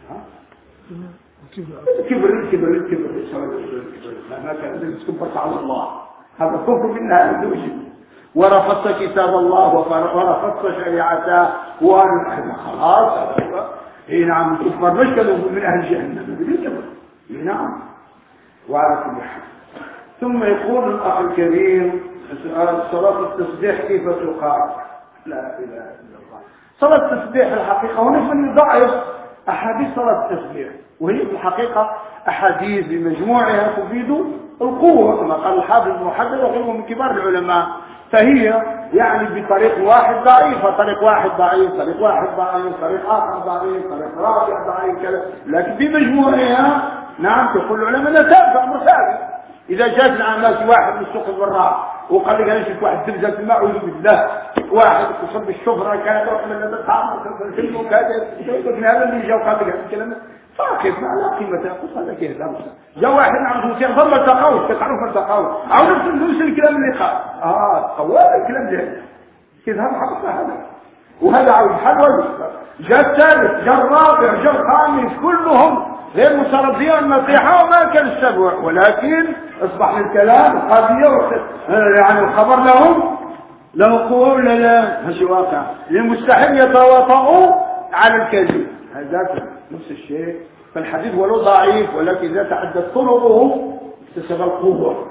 كبر الكبر الكبر ما كان تكبرت على الله، هذا كفر منها أزوجه، ورفضت كتاب الله ورفضت شريعته وأنا خلاص. إيه نعم، كفر مش كانوا من أهل جهنم بالكبر. إيه نعم، وعلى كل حال. ثم يقول الأخ الكريم صلاة التسبيح كيف تقال؟ لا إله إلا الله. صلاة التسبيح الحقيقة هناك من يضعف أحاديث صلاة التسبيح، وهي في الحقيقة أحاديث بمجموعها تفيد القوة كما قال الحافظ ابن حجر وغيره من كبار العلماء، فهي يعني بطريق واحد ضعيفة، طريق واحد ضعيف، طريق واحد ضعيف، طريق آخر ضعيف، طريق رابع ضعيف كذا، لكن بمجموعها نعم تقول العلماء نتابع مساوي. إذا جاءت الناس واحد من السوق البراء وقال لك أنا شفت واحد تلزق الماء ويقول بالله واحد يصب الشهرة كذا وإحنا نتعامل في كذا من هذا اللي جاء وقال هذا الكلام ساكت ما لا قيمة له هذا كذا جاء واحد عنده مشي ضم التقاوس تعرف التقاوس أو نفس نفس الكلام اللي قال آه طوال الكلام ده كذا حقق هذا وهذا عاوز حل ولا جاء الثالث جاء الرابع جاء الخامس كلهم غير مترضيين النصيحة وما كان السبع ولكن اصبح الكلام القضية يعني الخبر لهم له قوة ولا لا هذا واقع للمستحيل يتواطؤوا على الكذب هذا نفس الشيء فالحديث ولو ضعيف ولكن إذا تعدت طرقه اكتسب القوة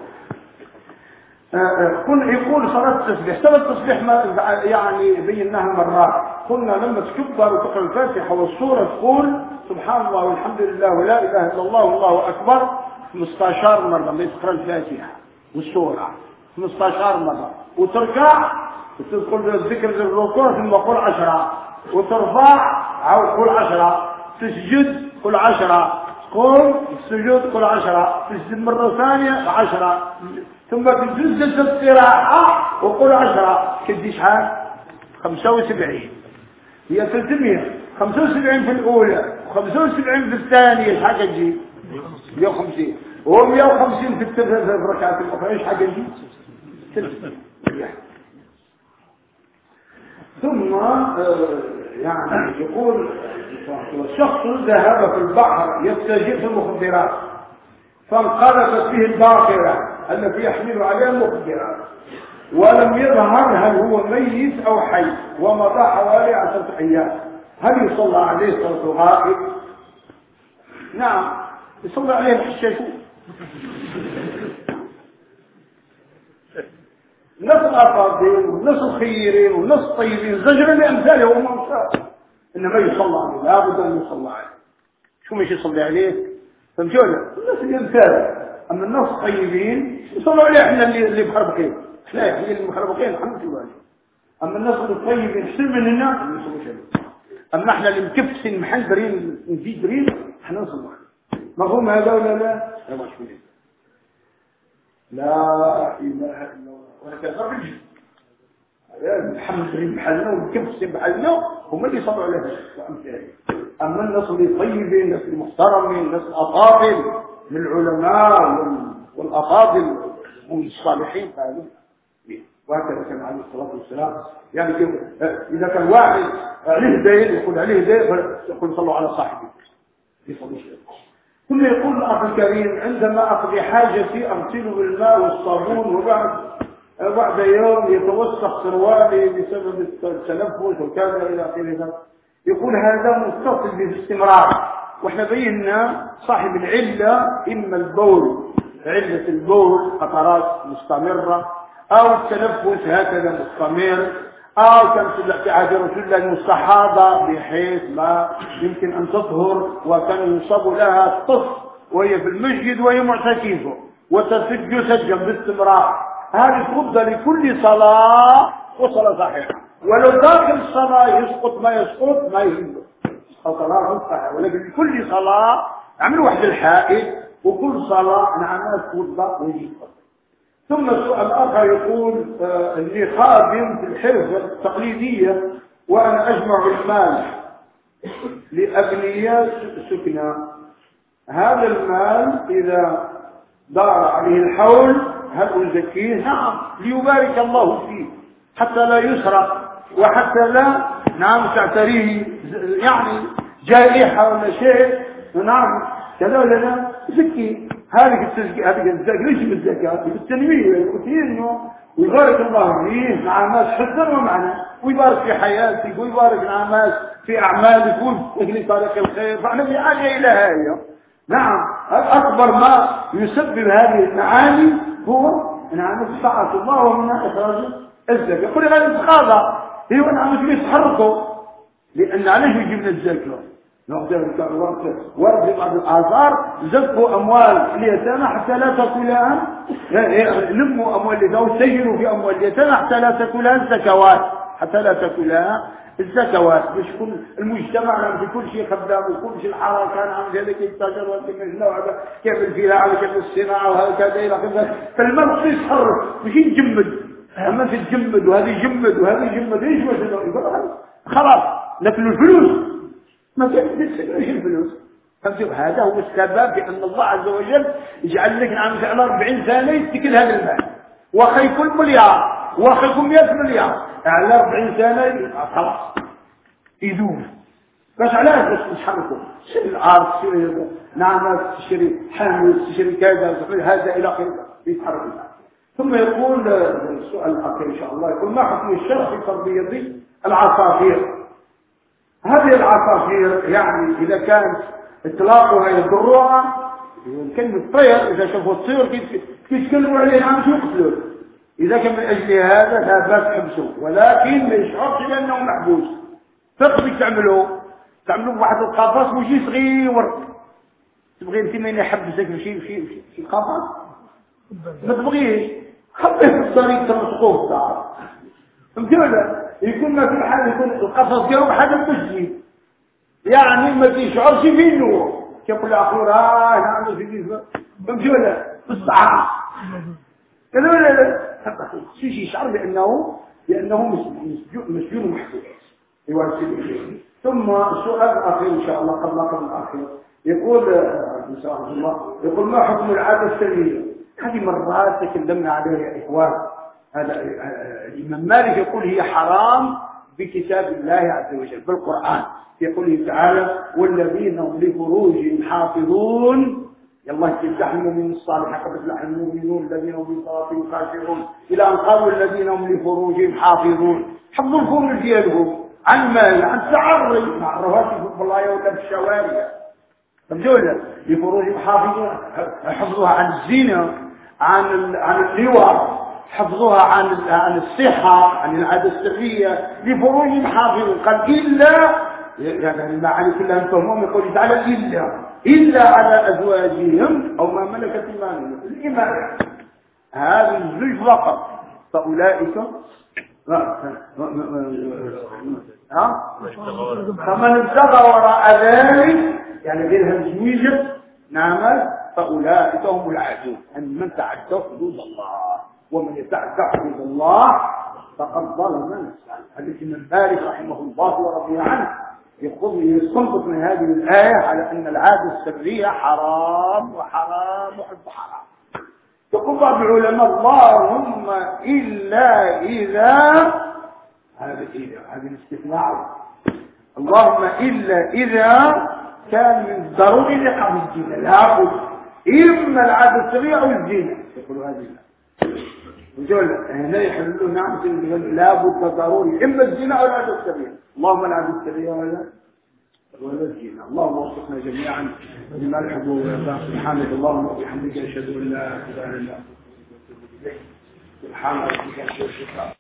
كن يقول صلاة التسبيح صلاة التسبيح ما يعني بيناها مرات قلنا لما تكبر وتقرأ الفاتحة والسورة تقول سبحان الله والحمد لله ولا إله إلا الله والله أكبر خمسطعش مرة ما تقرأ الفاتحة والسورة خمسطعش مرة وتركع وتدخل الذكر للركوع ثم قل عشرة وترفع عاود قل عشرة تسجد قل عشرة قل السجود قل عشرة تسجد مرة ثانية عشرة ثم تجلس الاستراحة وقل عشرة كدي شحال خمسة وسبعين هي ثلاثمية خمسة وسبعين في الأولى وخمسة وسبعين في الثانية شحال تجي مية وخمسين وهو مية وخمسين في الثلاثة في الركعات الأخرى ايش حاجة تجي ثم يعني يقول الشخص ذهب في البحر يستجيب في المخدرات فانقلبت فيه الباخرة التي يحمل عليها المخدرات ولم يظهر هل هو ميت أو حي ومضى حوالي عشرة أيام هل يصلى عليه صلاة الغائب؟ نعم يصلى عليه الحشاشون الناس الأفاضل والناس الخيرين والناس الطيبين زجرا لأمثاله وما مشاء إنما يصلى عليه لا بد أن يصلى عليه شو مش يصلي عليه فمشوا له الناس اللي أمثاله أما الناس الطيبين يصلوا عليه إحنا اللي اللي مخربقين إحنا إحنا اللي مخربقين الحمد لله أما الناس الطيبين حسن مننا ما يصلوش عليه أما إحنا اللي مكفسين محل درين نجي درين إحنا نصلي عليه مفهوم هذا ولا لا؟ لا مش فيه لا إله إلا الله وهكذا رجل الحمد لله بحالنا والكبس بحالنا هم اللي صبروا عليها أما الناس اللي طيبين الناس المحترمين الناس الأفاضل من العلماء والأفاضل والصالحين فهذا وهكذا كان عليه الصلاة والسلام يعني كيف إذا كان واحد عليه دين يقول عليه دين يقول صلوا على صاحبه يصلوا شيء ثم يقول الأخ الكريم عندما أقضي حاجتي أغسل بالماء والصابون وبعد بعد يوم يتوسخ سروالي بسبب التنفس وكذا إلى آخره يقول هذا متصل باستمرار واحنا بينا صاحب العلة إما البول علة البول قطرات مستمرة أو التنفس هكذا مستمر أو كان في عهد رسول الله المستحاضة بحيث ما يمكن أن تطهر وكان يصاب لها الطفل وهي في المسجد وهي معتكفة وتسج سجا باستمرار هذه تفضل لكل صلاة وصلاة صحيحة ولو داخل الصلاة يسقط ما يسقط ما يهمه صلاة صحيحة ولكن لكل صلاة عمل واحد الحائط وكل صلاة نعمل توضأ ويجي ثم سؤال آخر يقول آه اللي خادم في الحرفة التقليدية وأنا أجمع المال لأبنيات سكنى هذا المال إذا دار عليه الحول هل أزكيه؟ نعم ليبارك الله فيه حتى لا يسرق وحتى لا نعم تعتريه يعني جائحة ولا شيء نعم كذا ولا لا زكي هذه التزكية هذه الزكاة ليش من الزكاة بالتنمية يقول إنه ويبارك الله فيه مع ناس حسن ومعنا ويبارك في حياتك ويبارك مع ناس في أعمالك وفي طريق الخير فاحنا بحاجة إلى هذا نعم أكبر ما يسبب هذه المعاني هو نعم طاعة الله ومن إخراج الزكاة يقول هذا الانتقاضة هي نعم يتحركوا لأن عليه يجيب الزكاة ورد بعض الآثار زكوا أموال اليتامى حتى لا تأكلها لموا أموال اليتامى وسيروا في أموال اليتامى حتى لا تأكلها الزكوات حتى لا تأكلها الزكوات مش كل المجتمع نعم في كل شيء خدام وكل شيء الحركة نعم ذلك يتاجر وكيف وهذا كيف الفلاحة وكيف الصناعة وهكذا إلى آخره فالمرء يتحرك مش يجمد اما تتجمد وهذه يجمد وهذه يجمد ايش يقول خلاص لكن الفلوس ما تدفعش الفلوس. هذا هو السبب في ان الله عز وجل يجعل لك عام على أربعين سنه يتكل هذا المال، واخا يكون مليار واخا يكون مئة مليار على أربعين سنه خلاص يذوب. باش علاش باش نحركوا تشري الارض تشري نعم تشري حامل تشري كذا هذا الى اخره يتحرك. ثم يقول السؤال الاخير ان شاء الله، يقول ما حكم الشرع في تربيه العصافير؟ هذه العصافير يعني اذا كانت اطلاقها يضرها، كلمه الطير اذا شافوا الطير يتكلموا عليه عم يقتلوه، اذا كان من اجل هذا لا باس حبسه، ولكن ما يشعرش بانه محبوس. تقدر تعملوه تعملوا واحد القفص وشي صغير، تبغي انت مين يحبسك في شي في في قفص ما تبغيش، خليه في الطريق تمسكوه في الدار فهمتي ولا؟ يكون ما في حال يكون القفص ديالو بحال التسجيل يعني ما تيشعرش فيه النور، كيقول اخو راه نعمل في كيف فهمتي ولا؟ بالصحراء كذا ولا لا؟ شي يشعر بانه بانه مسجون ومحبوس. ثم السؤال الأخير إن شاء الله قبل قبل الأخير، يقول إن شاء الله يقول ما حكم العادة السرية؟ هذه مرات تكلمنا عليها يا إخوان. هذا الإمام مالك يقول هي حرام بكتاب الله عز وجل بالقرآن، يقول تعالى والذين هم لفروجهم حافظون، يلا تفتح المؤمنين الصالحين قد افلح المؤمنون الذين هم في صلاتهم خاشعون، إلى أن قالوا الذين هم لفروجهم حافظون، حفظوا الفروج ديالهم عن مال عن تعري ما عرفوش في البلايا ولا في الشوارع فهمتوا لفروجهم حافظون، حفظوها عن الزنا عن عن اللواء، حفظوها عن عن الصحه عن العاده السريه، لفروجهم حافظون. قال الا يعني المعاني كلها نفهمهم، يقول تعالى الا الا على ازواجهم او ما ملكت ايمانهم الايمان، هذه الزوج فقط فاولئك ها فمن ابتغى وراء ذلك يعني غير هالزويجة نعم فأولئك هم العادون. أن من تعدى حدود الله ومن يتعدى حدود الله فقد ظلم نفسه. حديث ابن مالك رحمه الله ورضي عنه يقول يستنبط من هذه الآية على أن العادة السرية حرام وحرام وحب حرام. يقول بعض العلماء اللهم إلا إذا هذا إذا هذا الاستثناء، اللهم إلا إذا كان من الضروري لقبل الزنا لابد إما العادة السرية أو الزنا، يقولوا هذه وجل هنا يحللون نعم لابد ضروري إما الزنا أو العادة السرية. اللهم العادة السرية ولا ولا الزنا. اللهم وفقنا جميعا لما نحب ويرضى. سبحانك اللهم وبحمدك أشهد أن لا إله إلا أنت سبحان ربك رب العزة